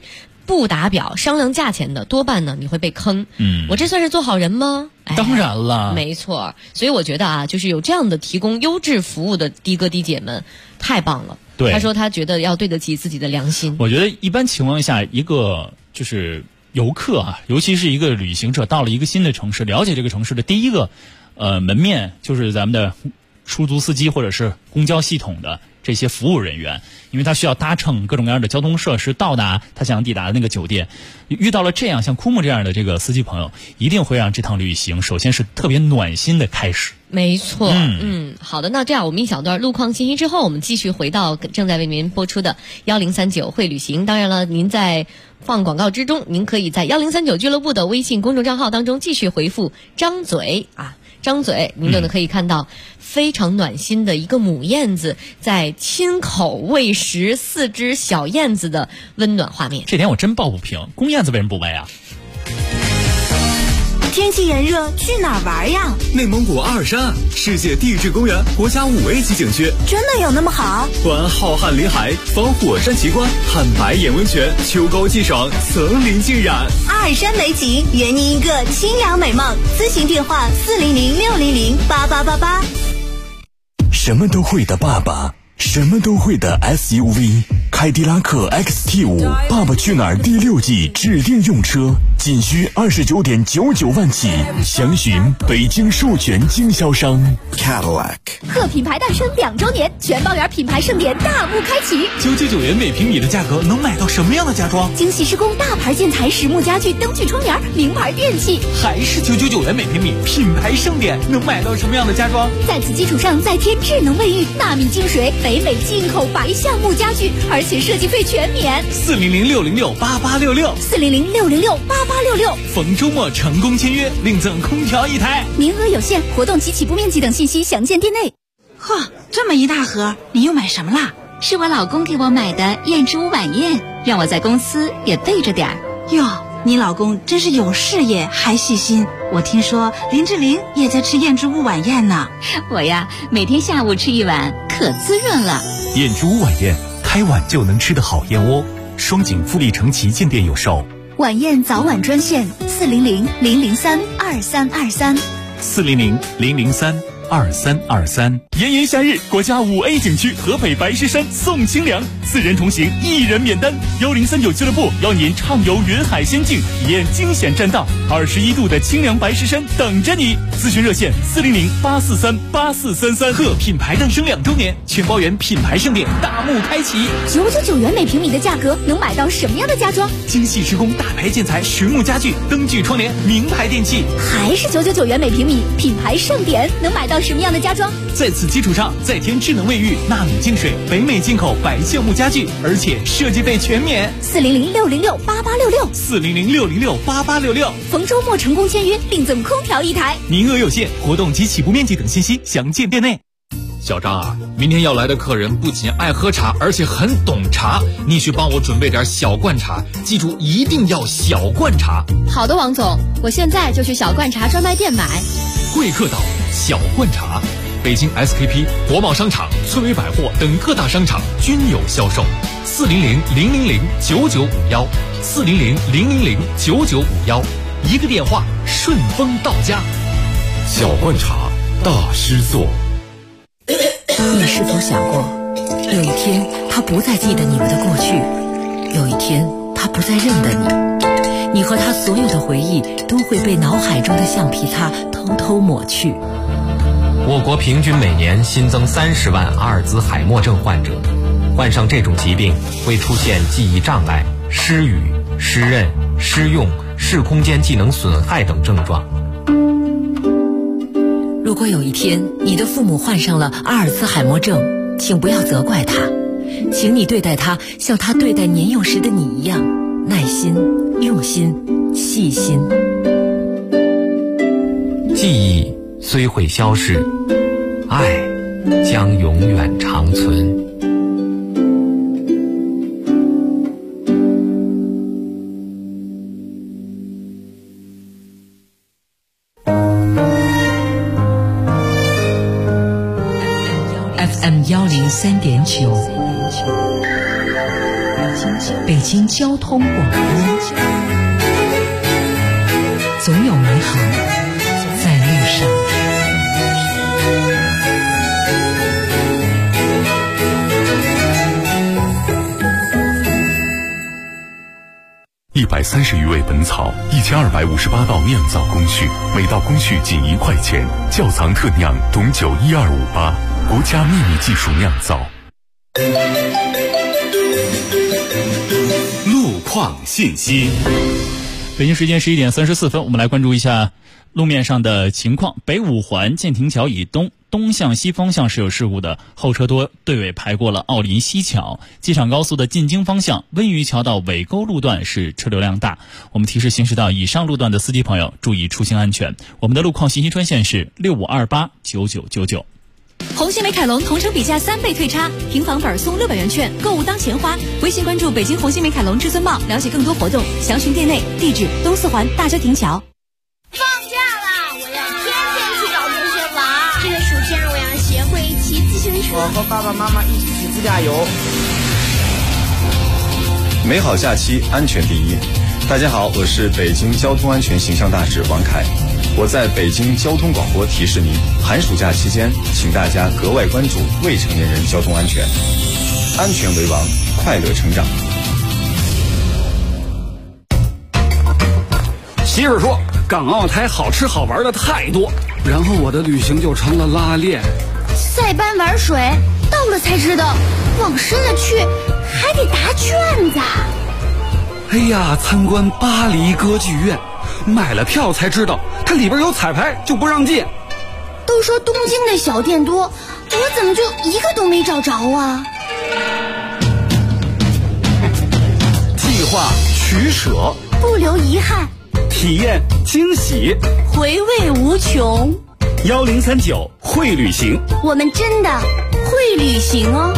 不打表商量价钱的，多半呢你会被坑。我这算是做好人吗？ 当然了， 没错。所以我觉得啊，就是有这样的提供优质服务的的哥的姐们，太棒了。 对， 他说他觉得要对得起自己的良心。 我觉得一般情况下，一个就是游客啊，尤其是一个旅行者，到了一个新的城市，了解这个城市的第一个门面就是咱们的出租司机或者是公交系统的这些服务人员，因为他需要搭乘各种各样的交通设施到达他想抵达的那个酒店。遇到了这样像枯木这样的这个司机朋友，一定会让这趟旅行首先是特别暖心的开始。 没错，好的，那这样我们一小段路况信息之后，我们继续回到正在为您播出的1039会旅行。当然了，您在放广告之中，您可以在1039俱乐部的微信公众账号当中继续回复张嘴啊，张嘴，您就可以看到非常暖心的一个母燕子在亲口喂食4只小燕子的温暖画面。 这点我真抱不平，公燕子为什么不喂啊？ 天气炎热，去哪儿玩呀？ 内蒙古阿尔山世界地质公园国家5A 级景区， 真的有那么好？ 观浩瀚林海，访火山奇观，看白眼温泉，秋高气爽，层林尽染。 阿尔山美景，圆您一个清凉美梦。咨询电话400-600-8888。 什么都会的爸爸，什么都会的 SUV， 凯迪拉克 XT5 爸爸去哪儿第6季指定用车，仅需29.99万起，详询北京授权经销商 Cadillac。 贺品牌诞生2周年，全包圆品牌盛典大幕开启。 999元每平米的价格能买到什么样的家装？ 精细施工大牌建材、实木家具、灯具窗帘、名牌电器。 还是999元每平米，品牌盛典能买到什么样的家装？ 在此基础上再添智能卫浴、纳米净水、北美进口白橡木家具，而且设计费全免。 400-606-8866 400-606-8866。 逢周末成功签约，另赠空调1台， 名额有限，活动及起步面积等信息详见店内。 呵，这么一大盒，你又买什么啦？ 是我老公给我买的燕之屋晚宴，让我在公司也备着点儿。 哟，你老公真是有事业还细心。我听说林志玲也在吃燕之屋晚宴呢。 我呀，每天下午吃一碗，可滋润了。 燕之屋晚宴，开碗就能吃的好燕窝。双井富力城旗舰店有售。 晚宴早晚专线400-003-2323 400-003-2323。炎炎夏日，国家5A 景区河北白石山送清凉，4人同行1人免单。1039俱乐部邀您畅游云海仙境，体验惊险栈道，21度的清凉白石山等着你。咨询热线400-843-8433。贺品牌诞生2周年，全包圆品牌盛典大幕开启。 999元每平米的价格，能买到什么样的家装？ 精细施工大牌建材、实木家具、灯具窗帘、名牌电器。 还是999元每平米，品牌盛典能买到什么样的家装？ 在此基础上再添智能卫浴、纳米净水、北美进口白橡木家具，而且设计费全免。 400-606-8866 400-606-8866。 逢周末成功签约，另赠空调1台， 名额有限，活动及起步面积等信息详见店内。 小张啊，明天要来的客人不仅爱喝茶，而且很懂茶，你去帮我准备点小罐茶，记住一定要小罐茶。 好的，王总，我现在就去小罐茶专卖店买。 贵客岛小罐茶，北京 SKP、国贸商场、村委百货等各大商场均有销售。400-000-9951 400-000-9951，一个电话顺丰到家。 小罐茶大师做。 你是否想过，有一天他不再记得你们的过去，有一天他不再认得你，你和他所有的回忆都会被脑海中的橡皮擦偷偷抹去。 我国平均每年新增30万阿尔兹海默症患者，患上这种疾病会出现记忆障碍、失语、失认、失用、视空间技能损害等症状。 如果有一天你的父母患上了阿尔兹海默症，请不要责怪他，请你对待他像他对待年幼时的你一样，耐心、用心、细心。 记忆虽会消逝，爱将永远长存。 FM 103.9， 北京交通广播，总有美好在路上。 130余味本草，1258道酿造工序，每道工序仅1块钱。窖藏特酿董酒12588，国家秘密技术酿造。 路况信息。 北京时间11点34分，我们来关注一下路面上的情况。北五环建亭桥以东向西方向是有事故的，后车多，队尾排过了奥林西桥。机场高速的进京方向温榆桥到尾沟路段是车流量大，我们提示行驶到以上路段的司机朋友注意出行安全。我们的路况信息专线是65289999。 红星美凯龙同城比价3倍退差，平房本送600元券，购物当钱花。微信关注北京红星美凯龙至尊茂，了解更多活动，详询店内。地址东四环大郊亭桥。 放假啦，我要天天去找同学玩。这个暑假我要学会骑自行车。 我和爸爸妈妈一起去自驾游。 美好假期，安全第一。大家好，我是北京交通安全形象大使王凯。我在北京交通广播提示您，寒暑假期间，请大家格外关注未成年人交通安全，安全为王，快乐成长。 媳妇说，港澳台好吃好玩的太多，然后我的旅行就成了拉练。 塞班玩水，到了才知道，往深了去还得答卷子。 哎呀，参观巴黎歌剧院，买了票才知道它里边有彩排，就不让进。 都说东京的小店多，我怎么就一个都没找着啊？ 计划取舍， 不留遗憾， 体验惊喜， 回味无穷。 1039会旅行， 我们真的会旅行哦。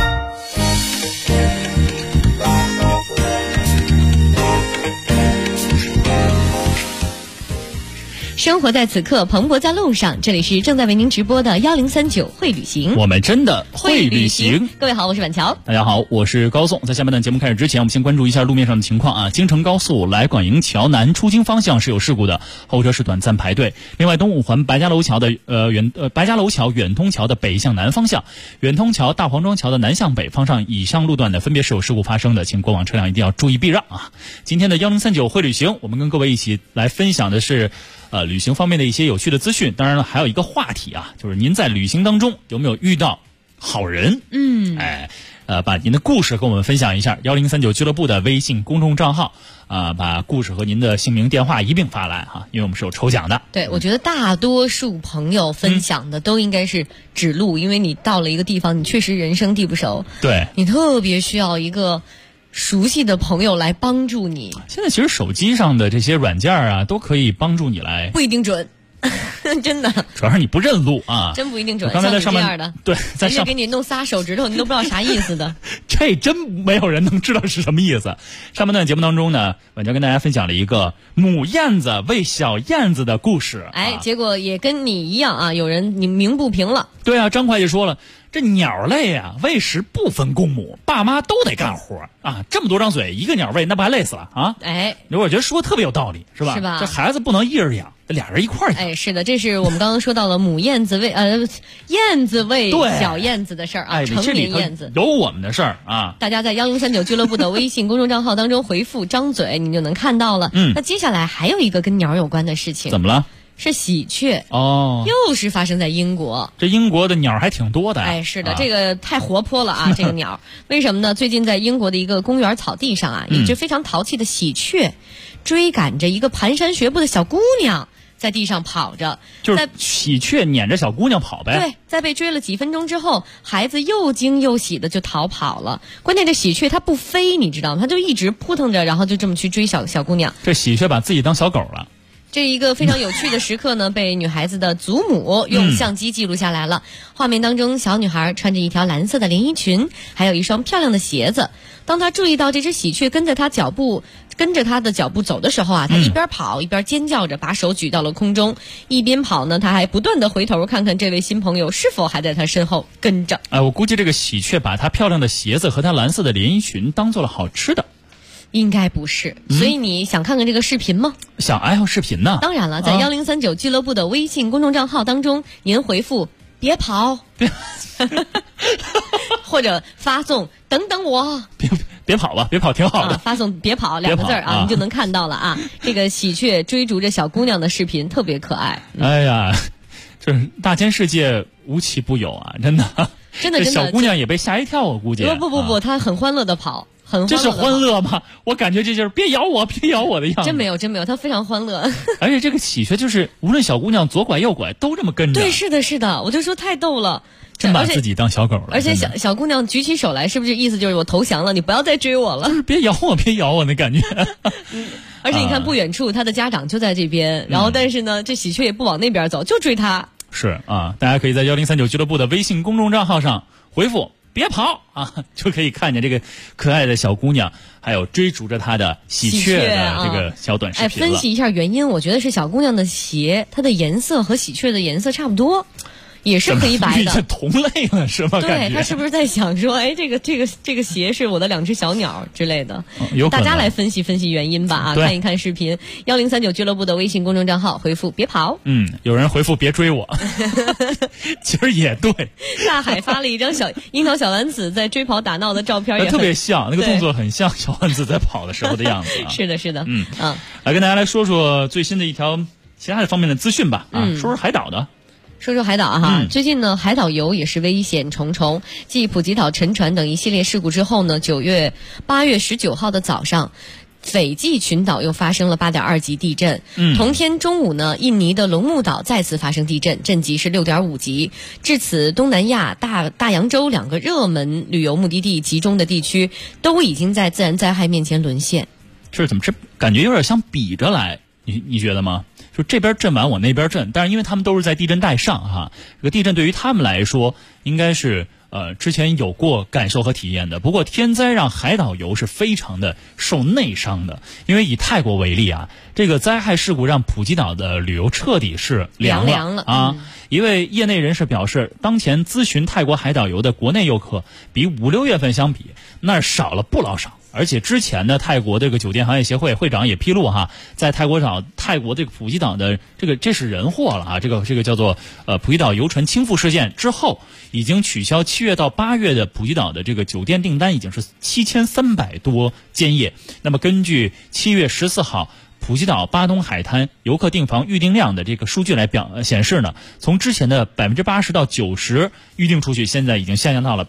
生活在此刻，蓬勃在路上。这里是正在为您直播的1039会旅行， 我们真的会旅行。 各位好，我是板桥。 大家好，我是高颂。在下半段节目开始之前，我们先关注一下路面上的情况啊。京承高速来广营桥南出京方向是有事故的，后车是短暂排队。另外，东五环白家楼桥的白家楼桥远通桥的北向南方向，远通桥大黄庄桥的南向北方向以上路段呢，分别是有事故发生的，请过往车辆一定要注意避让啊。今天的1039会旅行，我们跟各位一起来分享的是旅行方面的一些有趣的资讯，当然了，还有一个话题啊，就是您在旅行当中有没有遇到好人？把您的故事跟我们分享一下。1039俱乐部的微信公众账号把故事和您的姓名、电话一并发来哈，因为我们是有抽奖的。 对，我觉得大多数朋友分享的都应该是指路，因为你到了一个地方，你确实人生地不熟， 对， 你特别需要一个熟悉的朋友来帮助你。 现在其实手机上的这些软件啊，都可以帮助你来， 不一定准，真的。 主要是你不认路啊， 真不一定准。 刚才在上面的， 对，在上给你弄仨手指头，你都不知道啥意思的。 这真没有人能知道是什么意思。上半段节目当中呢，晚上跟大家分享了一个母燕子喂小燕子的故事。 结果也跟你一样啊，有人你鸣不平了。 对啊，张会计说了。这鸟类啊，喂食不分公母，爸妈都得干活啊！这么多张嘴，一个鸟喂，那不还累死了啊？我觉得说的特别有道理，是吧？ 是吧？ 这孩子不能一人养，得俩人一块养。 是的，这是我们刚刚说到了母燕子喂燕子喂小燕子的事儿啊，成年燕子有我们的事儿啊！ 大家在1039俱乐部的微信公众账号当中回复张嘴，你就能看到了。那接下来还有一个跟鸟有关的事情， 怎么了？ 是喜鹊哦， 又是发生在英国。 这英国的鸟还挺多的。 是的，这个太活泼了啊！这个鸟为什么呢？最近在英国的一个公园草地上啊，一只非常淘气的喜鹊追赶着一个蹒跚学步的小姑娘，在地上跑着。 就是喜鹊撵着小姑娘跑呗。 对，在被追了几分钟之后，孩子又惊又喜的就逃跑了。关键这喜鹊它不飞，你知道吗？它就一直扑腾着，然后就这么去追小姑娘。 这喜鹊把自己当小狗了。 这一个非常有趣的时刻呢，被女孩子的祖母用相机记录下来了。画面当中，小女孩穿着一条蓝色的连衣裙，还有一双漂亮的鞋子。当她注意到这只喜鹊跟着她的脚步走的时候啊，她一边跑一边尖叫着，把手举到了空中。一边跑呢，她还不断的回头看看这位新朋友是否还在她身后跟着。 我估计这个喜鹊把她漂亮的鞋子和她蓝色的连衣裙当做了好吃的。 应该不是，所以你想看看这个视频吗？ 想爱好视频呢？ 当然了，在1039俱乐部的微信公众账号当中，您回复别跑或者发送等等我， 别跑吧，别跑挺好的， 发送别跑2个字啊，你就能看到了啊。这个喜鹊追逐着小姑娘的视频特别可爱。 哎呀，就是大千世界无奇不有啊，真的这小姑娘也被吓一跳，我估计。 不，她很欢乐的跑。 这是欢乐吗？我感觉这就是别咬我的样子。 真没有，他非常欢乐。 而且这个喜鹊就是无论小姑娘左拐右拐都这么跟着。 对，是的，我就说太逗了， 真把自己当小狗了。 而且小姑娘举起手来，是不是意思就是我投降了，你不要再追我了？ 就是别咬我那感觉。 而且你看不远处，他的家长就在这边，然后但是呢，这喜鹊也不往那边走，就追他。 是啊，大家可以在1039俱乐部的微信公众账号上回复别跑啊，就可以看见这个可爱的小姑娘，还有追逐着她的喜鹊的这个小短视频了。 分析一下原因，我觉得是小姑娘的鞋，它的颜色和喜鹊的颜色差不多，也是黑白的， 同类了是吧？ 对，他是不是在想说，哎，这个鞋是我的2只小鸟之类的？ 有可能。 大家来分析分析原因吧啊，看一看视频。1039俱乐部的微信公众账号回复别跑。 有人回复别追我，其实也对。 大海发了一张樱桃小丸子在追跑打闹的照片，也特别像，那个动作很像小丸子在跑的时候的样子啊。 是的， 来跟大家来说说最新的一条其他的方面的资讯吧啊，说说海岛的。 说说海岛哈，最近呢，海岛游也是危险重重。继普吉岛沉船等一系列事故之后呢，8月19号的早上，斐济群岛又发生了8.2级地震。同天中午呢，印尼的龙目岛再次发生地震，震级是6.5级。至此，东南亚大洋洲2个热门旅游目的地集中的地区，都已经在自然灾害面前沦陷。 这怎么感觉有点像比着来？你觉得吗？就这边震完我那边震，但是因为他们都是在地震带上哈，这个地震对于他们来说应该是之前有过感受和体验的。不过天灾让海岛游是非常的受内伤的，因为以泰国为例啊，这个灾害事故让普吉岛的旅游彻底是凉了啊。一位业内人士表示，当前咨询泰国海岛游的国内游客比5-6月份相比，那少了不老少。而且之前的泰国这个酒店行业协会会长也披露哈，在泰国这个普吉岛的这是人祸了啊，这个叫做普吉岛游船倾覆事件之后，已经取消7月到8月的普吉岛的这个酒店订单已经是7300多间夜。那么根据7月14号普吉岛巴东海滩游客订房预订量的这个数据来显示呢，从之前的80%到90%预订出去，现在已经下降到了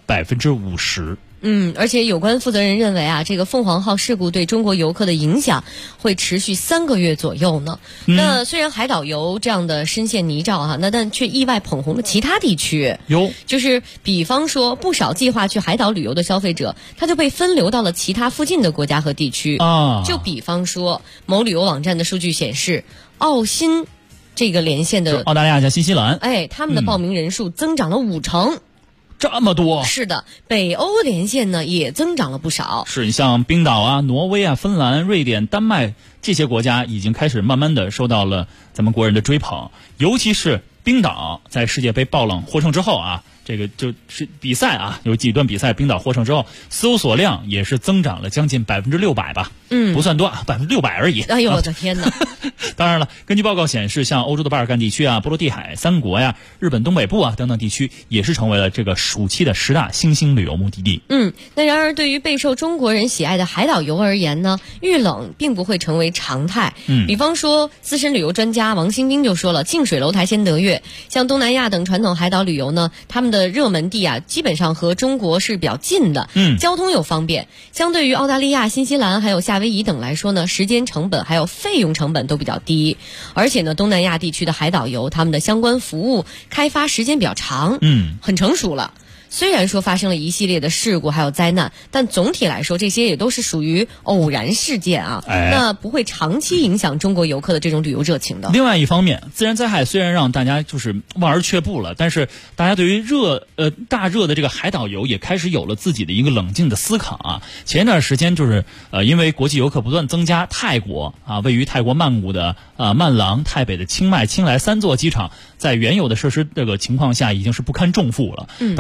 50%。 而且有关负责人认为啊，这个凤凰号事故对中国游客的影响会持续3个月左右呢。那虽然海岛游这样的深陷泥沼哈，但却意外捧红了其他地区。就是比方说，不少计划去海岛旅游的消费者，他就被分流到了其他附近的国家和地区啊。就比方说，某旅游网站的数据显示，澳新这个连线的澳大利亚加新西兰， 他们的报名人数增长了50%。 这么多？ 是的，北欧连线呢也增长了不少。 是，你像冰岛啊、挪威啊、芬兰、瑞典、丹麦这些国家已经开始慢慢的受到了咱们国人的追捧，尤其是冰岛在世界杯爆冷获胜之后啊，这个就是比赛啊，有几段比赛冰岛获胜之后，搜索量也是增长了将近600%吧。不算多，600%而已。 哎呦我的天哪！ 当然了，根据报告显示，像欧洲的巴尔干地区啊、波罗的海3国呀、日本东北部啊等等地区，也是成为了这个暑期的10大新兴旅游目的地。 那然而对于备受中国人喜爱的海岛游而言呢，遇冷并不会成为常态。比方说，资深旅游专家王新兵就说了，近水楼台先得月。像东南亚等传统海岛旅游呢，他们的热门地啊，基本上和中国是比较近的，交通又方便。相对于澳大利亚、新西兰还有夏威夷等来说呢，时间成本还有费用成本都比较低。而且呢，东南亚地区的海岛游，他们的相关服务开发时间比较长，很成熟了。虽然说发生了一系列的事故还有灾难，但总体来说这些也都是属于偶然事件啊，那不会长期影响中国游客的这种旅游热情的。 另外一方面，自然灾害虽然让大家就是望而却步了，但是大家对于大热的这个海岛游也开始有了自己的一个冷静的思考啊。前一段时间就是因为国际游客不断增加，泰国啊位于泰国曼谷的曼廊、泰北的清迈、清莱3座机场在原有的设施这个情况下已经是不堪重负了。到今年的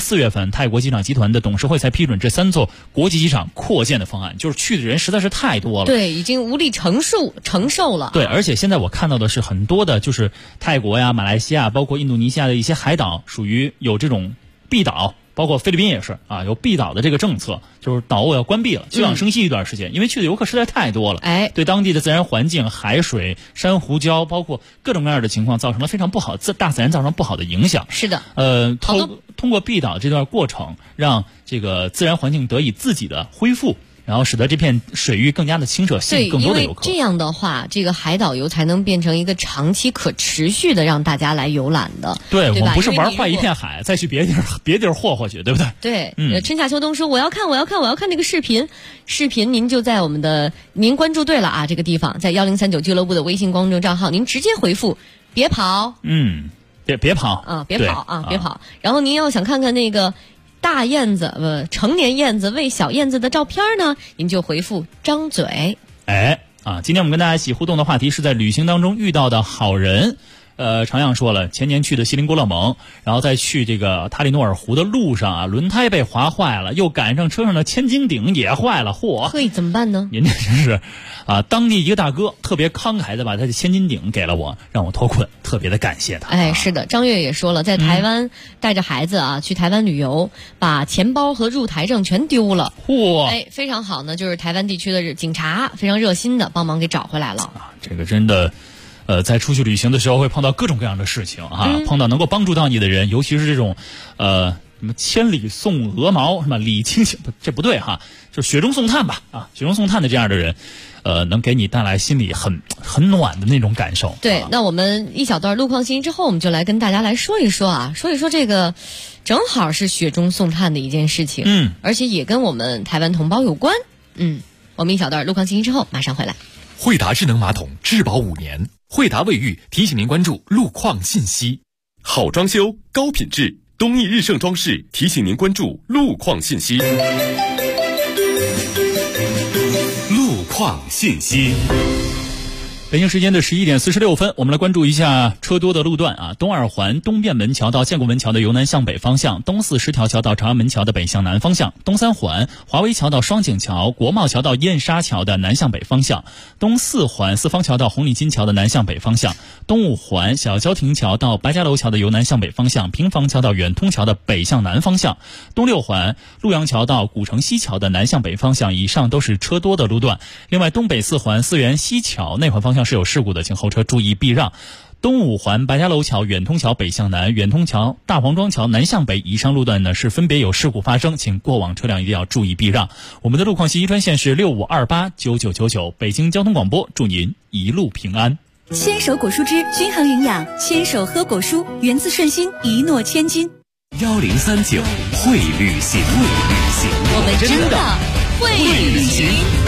4月份，泰国机场集团的董事会才批准这3座国际机场扩建的方案，就是去的人实在是太多了， 对，已经无力承受了。 对，而且现在我看到的是很多的，就是泰国呀、马来西亚，包括印度尼西亚的一些海岛，属于有这种闭岛。包括菲律宾也是啊，有闭岛的这个政策，就是岛屿要关闭了，休养生息一段时间，因为去的游客实在太多了，对当地的自然环境、海水、珊瑚礁，包括各种各样的情况，造成了非常不好，大自然造成不好的影响。 是的， 通过闭岛这段过程，让这个自然环境得以自己的恢复。然后使得这片水域更加的清澈，吸引更多的游客。 这样的话，这个海岛游才能变成一个长期可持续的让大家来游览的。 对，我们不是玩坏一片海，再去别地儿霍霍去，对不对？ 对，春夏秋冬说我要看那个视频您就在您关注对了啊，这个地方在1039俱乐部的微信公众账号，您直接回复别跑， 别跑啊，别跑啊，别跑。然后您要想看看那个大燕子成年燕子喂小燕子的照片呢，您就回复张嘴。 今天我们跟大家一起互动的话题是在旅行当中遇到的好人。常阳说了，前年去的锡林郭勒盟，然后在去这个塔里诺尔湖的路上啊，轮胎被划坏了，又赶上车上的千斤顶也坏了，嚯！ 怎么办呢？ 人家真是当地一个大哥特别慷慨的把他的千斤顶给了我，让我脱困，特别的感谢他。 是的，张月也说了，在台湾带着孩子去台湾旅游，把钱包和入台证全丢了， 嚯！ 非常好呢，就是台湾地区的警察非常热心的帮忙给找回来了。 这个真的。在出去旅行的时候会碰到各种各样的事情碰到能够帮助到你的人，尤其是这种什么千里送鹅毛，什么礼轻情，这不对就是雪中送炭吧雪中送炭的这样的人，能给你带来心里很暖的那种感受。 对，那我们一小段路况信息之后，我们就来跟大家来说一说这个正好是雪中送炭的一件事情，而且也跟我们台湾同胞有关。我们一小段路况信息之后马上回来。 惠达智能马桶质保5年，惠达卫浴提醒您关注路况信息。 好装修高品质，东义日盛装饰提醒您关注路况信息。路况信息。 北京时间的11点46分，我们来关注一下车多的路段东二环东便门桥到建国门桥的由南向北方向，东4十条桥到长安门桥的北向南方向，东3环华威桥到双井桥、国贸桥到燕莎桥的南向北方向，东4环四方桥到红领巾桥的南向北方向，东5环小郊亭桥到白家楼桥的由南向北方向，平房桥到远通桥的北向南方向，东6环陆阳桥到古城西桥的南向北方向，以上都是车多的路段。另外东北4环四原西桥内环方向是有事故的，请后车注意避让。东5环白家楼桥、远通桥北向南、远通桥、大黄庄桥南向北以上路段呢是分别有事故发生，请过往车辆一定要注意避让。我们的路况信息专线是65289999，北京交通广播，祝您一路平安。 牵手果蔬汁均衡营养，牵手喝果蔬，源自顺心，一诺千金。 1039会旅行， 我们真的会旅行。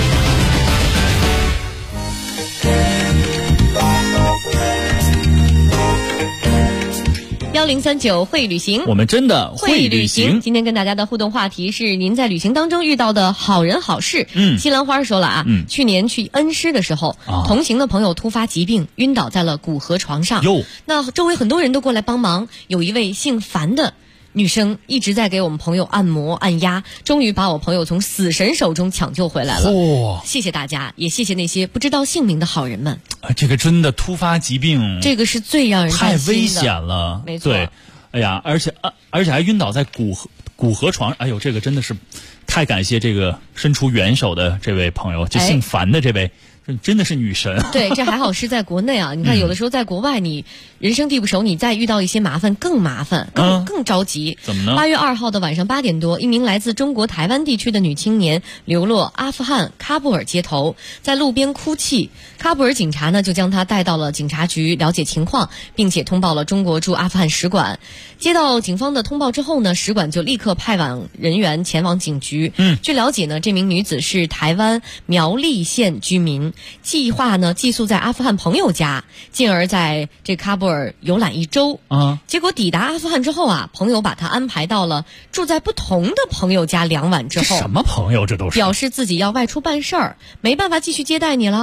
1039会旅行， 我们真的会旅行。 今天跟大家的互动话题是您在旅行当中遇到的好人好事。西兰花说了去年去恩施的时候，同行的朋友突发疾病，晕倒在了古河床上。那周围很多人都过来帮忙，有一位姓樊的女生一直在给我们朋友按摩按压，终于把我朋友从死神手中抢救回来了。谢谢大家，也谢谢那些不知道姓名的好人们。 这个真的突发疾病， 这个是最让人担心的， 太危险了。 没错， 对，哎呀，而且还晕倒在古河床，哎呦，这个真的是太感谢这个伸出援手的这位朋友，就姓樊的这位。真的是女神。 对，这还好是在国内你看有的时候在国外你人生地不熟，你再遇到一些麻烦更麻烦，更着急。 怎么呢 ？8月2号的晚上8点多，一名来自中国台湾地区的女青年流落阿富汗喀布尔街头，在路边哭泣。喀布尔警察呢就将她带到了警察局了解情况，并且通报了中国驻阿富汗使馆。接到警方的通报之后呢，使馆就立刻派往人员前往警局。据了解呢，这名女子是台湾苗栗县居民，计划呢寄宿在阿富汗朋友家，进而在这喀布尔游览1周。结果抵达阿富汗之后朋友把她安排到了住在不同的朋友家2晚之后。 什么朋友这都是？ 表示自己要外出办事儿，没办法继续接待你了。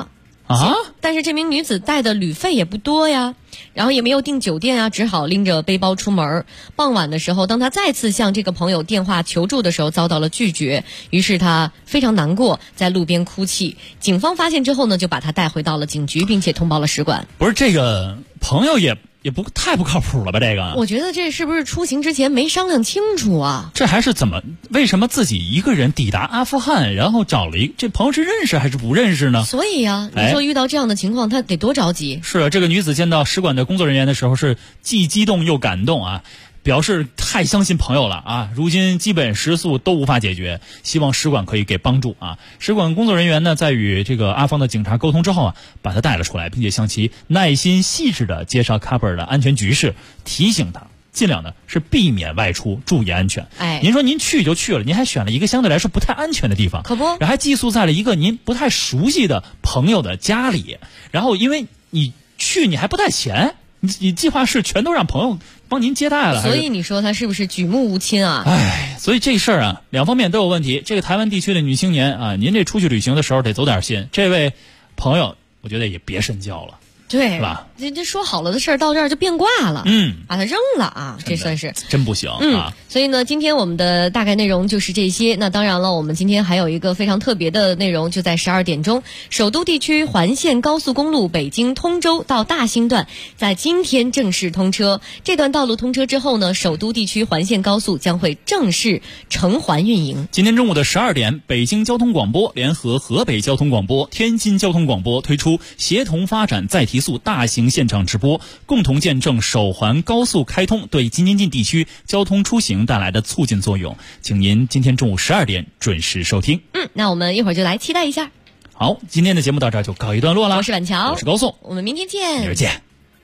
啊！ 但是这名女子带的旅费也不多呀，然后也没有订酒店啊，只好拎着背包出门。傍晚的时候，当她再次向这个朋友电话求助的时候，遭到了拒绝，于是她非常难过，在路边哭泣。警方发现之后呢，就把她带回到了警局，并且通报了使馆。 不是这个朋友也不太不靠谱了吧？这个我觉得这是不是出行之前没商量清楚啊？ 这还是为什么自己一个人抵达阿富汗，然后找了这朋友是认识还是不认识呢？ 所以啊，你说遇到这样的情况，他得多着急。 是啊，这个女子见到使馆的工作人员的时候是既激动又感动啊，表示太相信朋友了啊！如今基本食宿都无法解决，希望使馆可以给帮助啊！使馆工作人员呢，在与这个阿方的警察沟通之后啊，把他带了出来，并且向其耐心细致地介绍喀布尔的安全局势，提醒他尽量的是避免外出，注意安全。您说您去就去了，您还选了一个相对来说不太安全的地方， 可不， 然后还寄宿在了一个您不太熟悉的朋友的家里，然后因为你去你还不带钱，你计划是全都让朋友帮您接待了， 所以你说他是不是举目无亲啊？ 所以这事儿啊，两方面都有问题。这个台湾地区的女青年啊，您这出去旅行的时候得走点心。这位朋友，我觉得也别深交了。 对， 是吧？ 这说好了的事儿到这儿就变卦了，把它扔了啊，这算是真不行啊。 所以呢，今天我们的大概内容就是这些。那当然了，我们今天还有一个非常特别的内容，就在12点钟，首都地区环线高速公路北京通州到大兴段在今天正式通车。这段道路通车之后呢，首都地区环线高速将会正式承环运营。 今天中午的12点，北京交通广播联合河北交通广播、天津交通广播推出协同发展再提速大型现场直播，共同见证首环高速开通对京津冀地区交通出行带来的促进作用。请您今天中午12点准时收听。 那我们一会儿就来期待一下。 好，今天的节目到这儿就告一段落了。 我是晚桥， 我是高颂， 我们明天见。 明儿见。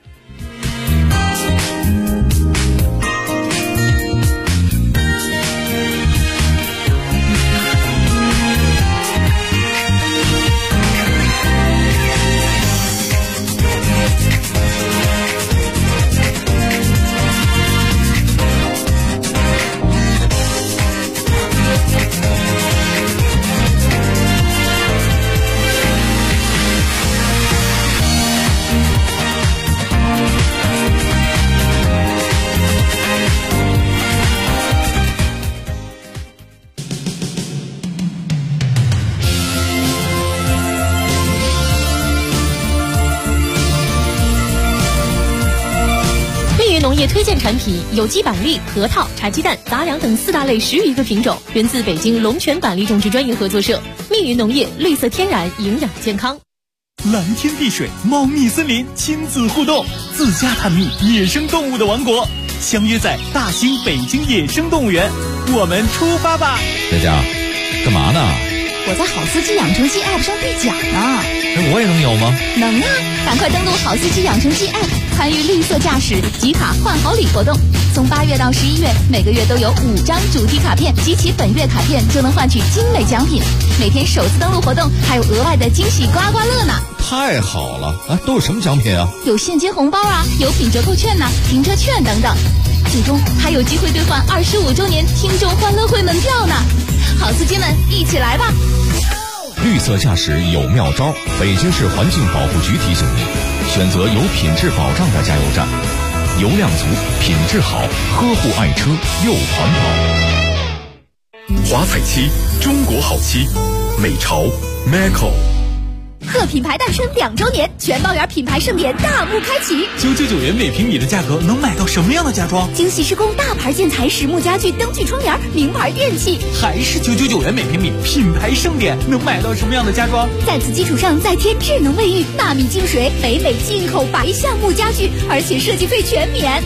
农业推荐产品有机板栗、核桃、茶鸡蛋、杂粮等4大类10余个品种，源自北京龙泉板栗种植专业合作社。密云农业，绿色天然，营养健康。 蓝天碧水，茂密森林，亲子互动，自家探秘野生动物的王国，相约在大兴北京野生动物园，我们出发吧！ 佳佳，干嘛呢？ 我在好司机养成记 App 上兑奖呢。 我也能有吗？ 能啊！赶快登录好司机养成记 App， 参与绿色驾驶集卡换好礼活动。从8月到11月，每个月都有5张主题卡片，集齐本月卡片就能换取精美奖品。每天首次登录活动还有额外的惊喜刮刮乐呢！ 太好了！都有什么奖品啊？ 有现金红包啊，有品折扣券呐，停车券等等。最终还有机会兑换25周年听众欢乐会门票呢！好司机们，一起来吧！ 绿色驾驶有妙招，北京市环境保护局提醒您，选择有品质保障的加油站，油量足，品质好，呵护爱车又环保。 华彩漆，中国好漆，美潮 Macco。 贺品牌诞生2周年，全包圆品牌盛典大幕开启。 999元每平米的价格能买到什么样的家装？ 精细施工大牌建材、实木家具、灯具窗帘、名牌电器。 还是999元每平米，品牌盛典能买到什么样的家装？ 在此基础上再添智能卫浴、纳米净水、北美进口白橡木家具，而且设计费全免。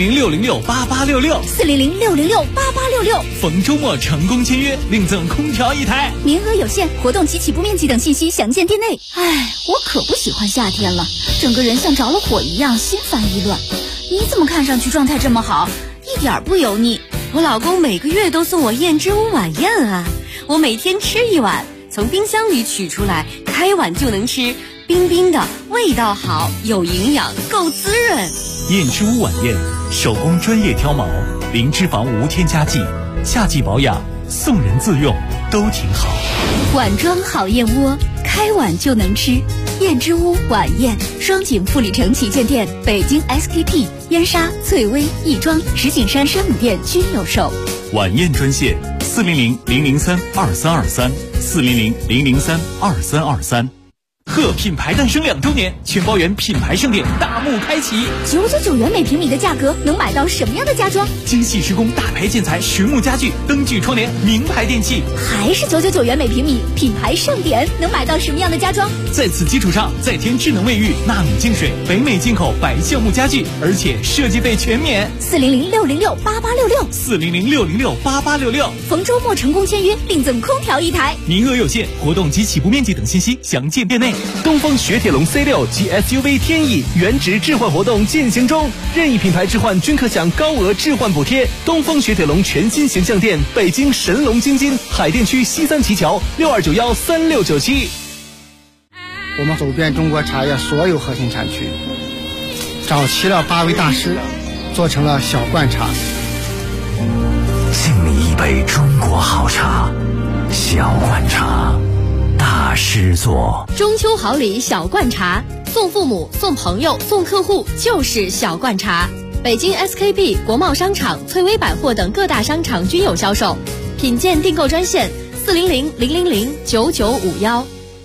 400-606-8866 400-606-8866。 逢周末成功签约，另赠空调1台， 名额有限，活动及起步面积等信息详见店内。唉，我可不喜欢夏天了，整个人像着了火一样，心烦意乱。你怎么看上去状态这么好，一点不油腻？ 我老公每个月都送我燕之屋晚宴啊，我每天吃1碗，从冰箱里取出来，开碗就能吃，冰冰的，味道好，有营养，够滋润。 燕之屋晚宴，手工专业挑毛，零脂肪无添加剂，夏季保养，送人自用都挺好。 碗装好燕窝，开碗就能吃。 燕之屋晚宴，双井富力城旗舰店、北京 SKP、燕莎、翠微、亦庄、石景山山姆店均有售。 晚宴专线：400-003-2323，400-003-2323。贺品牌诞生2周年，全包圆品牌盛典大幕开启。 999元每平米的价格，能买到什么样的家装？ 精细施工、大牌建材、实木家具、灯具窗帘、名牌电器。 还是999元每平米，品牌盛典能买到什么样的家装？ 在此基础上，再添智能卫浴、纳米净水、北美进口白橡木家具，而且设计费全免。 400-606-8866，400-606-8866。逢周末成功签约，另赠空调1台， 名额有限，活动及起步面积等信息详见店内。 东风雪铁龙 C6 及 SUV 天翼原值置换活动进行中，任意品牌置换均可享高额置换补贴。东风雪铁龙全新形象店，北京神龙京津海淀区西三旗桥62913697。 我们走遍中国茶叶所有核心产区，找齐了8位大师，做成了小罐茶。 敬你一杯中国好茶，小罐茶。大师做中秋好礼小罐茶，送父母、送朋友、送客户就是小罐茶。北京 SKP、国贸商场、翠微百货等各大商场均有销售。品鉴订购专线：400-000-9951。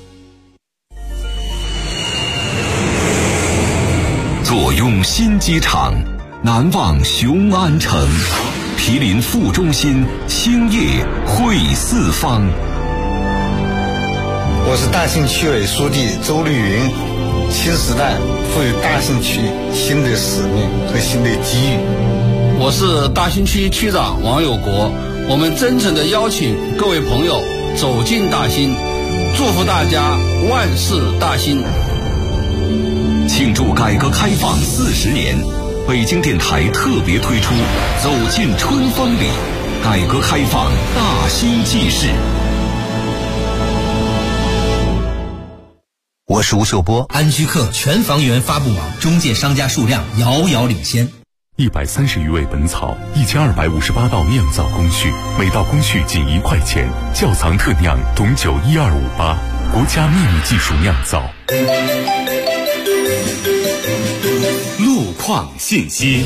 坐拥新机场，难忘雄安城。毗邻副中心，兴业汇四方。 我是大兴区委书记周绿云。新时代赋予大兴区新的使命和新的机遇。 我是大兴区区长王有国。我们真诚地邀请各位朋友走进大兴，祝福大家万事大兴。 庆祝改革开放40年，北京电台特别推出走进春风里，改革开放大兴纪事。 我是吴秀波。安居客全房源发布网中介商家数量遥遥领先 ，130余味本草，1258道酿造工序，每道工序仅1块钱，窖藏特酿董酒12588，国家秘密技术酿造。 路况信息。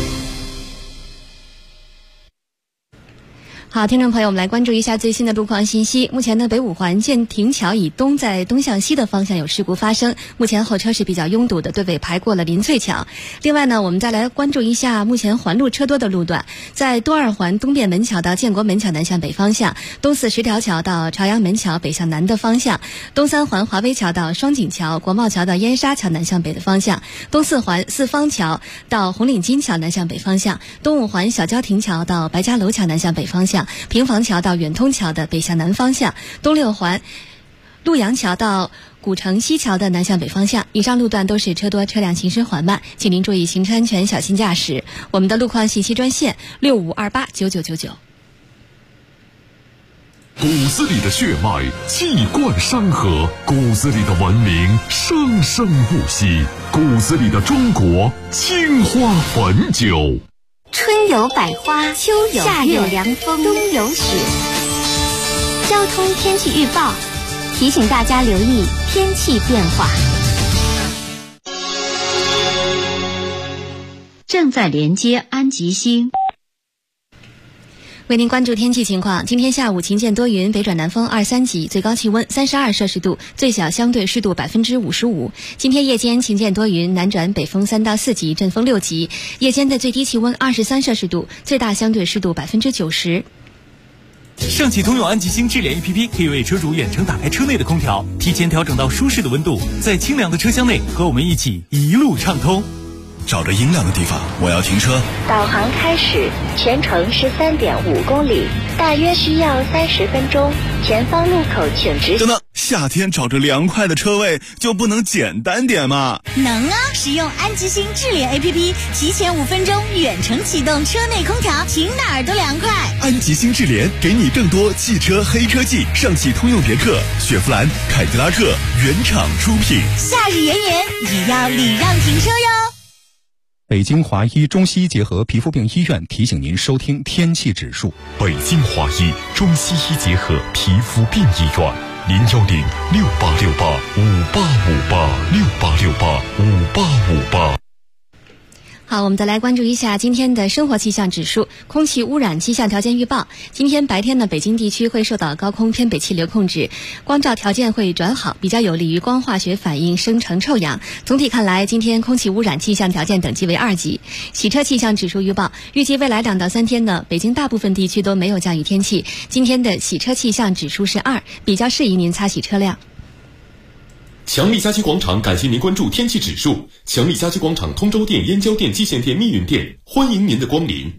好，听众朋友，我们来关注一下最新的路况信息。目前呢，北五环建亭桥以东在东向西的方向有事故发生，目前后车是比较拥堵的，队尾排过了林翠桥。另外呢，我们再来关注一下目前环路车多的路段，在东二环东便门桥到建国门桥南向北方向，东四十条桥到朝阳门桥北向南的方向，东三环华威桥到双井桥、国贸桥到燕莎桥南向北的方向，东四环四方桥到红领巾桥南向北方向，东五环小郊亭桥到白家楼桥南向北方向，平房桥到远通桥的北向南方向，东六环陆阳桥到古城西桥的南向北方向。以上路段都是车多车辆行驶缓慢，请您注意行车安全，小心驾驶。我们的路况信息专线65289999。 骨子里的血脉气贯山河，骨子里的文明生生不息，骨子里的中国青花汾酒。 春有百花，秋有夏有凉风，冬有雪。交通天气预报提醒大家留意天气变化。 正在连接安吉星。 为您关注天气情况，今天下午晴间多云，北转南风2、3级，最高气温32摄氏度，最小相对湿度55%。今天夜间晴间多云，南转北风3到4级，阵风6级，夜间的最低气温23摄氏度，最大相对湿度90%。 上汽通用安吉星智联 APP 可以为车主远程打开车内的空调，提前调整到舒适的温度，在清凉的车厢内和我们一起一路畅通。 找着阴凉的地方，我要停车。 导航开始，全程13.5公里，大约需要30分钟。前方路口请直行。 等等，夏天找着凉快的车位就不能简单点吗？ 能啊！使用安吉星智联 APP， 提前5分钟远程启动车内空调，停哪儿都凉快。 安吉星智联给你更多汽车黑科技，上汽通用别克、雪佛兰、凯迪拉克原厂出品。 夏日炎炎，也要礼让停车哟。 北京华医中西医结合皮肤病医院提醒您收听天气指数。 北京华医中西医结合皮肤病医院 01068685868586858 好，我们再来关注一下今天的生活气象指数、空气污染气象条件预报。今天白天呢，北京地区会受到高空偏北气流控制，光照条件会转好，比较有利于光化学反应生成臭氧。总体看来，今天空气污染气象条件等级为2级。洗车气象指数预报，预计未来2到3天呢，北京大部分地区都没有降雨天气。今天的洗车气象指数是2，比较适宜您擦洗车辆。 强力家居广场感谢您关注天气指数。强力家居广场通州店、燕郊店、蓟县店、密云店，欢迎您的光临。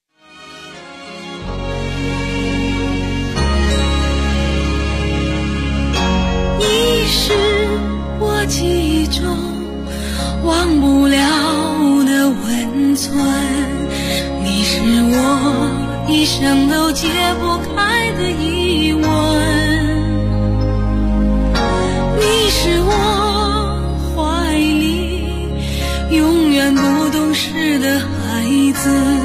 你是我记忆中忘不了的温存，你是我一生都解不开的疑问，你是我怀里永远不懂事的孩子。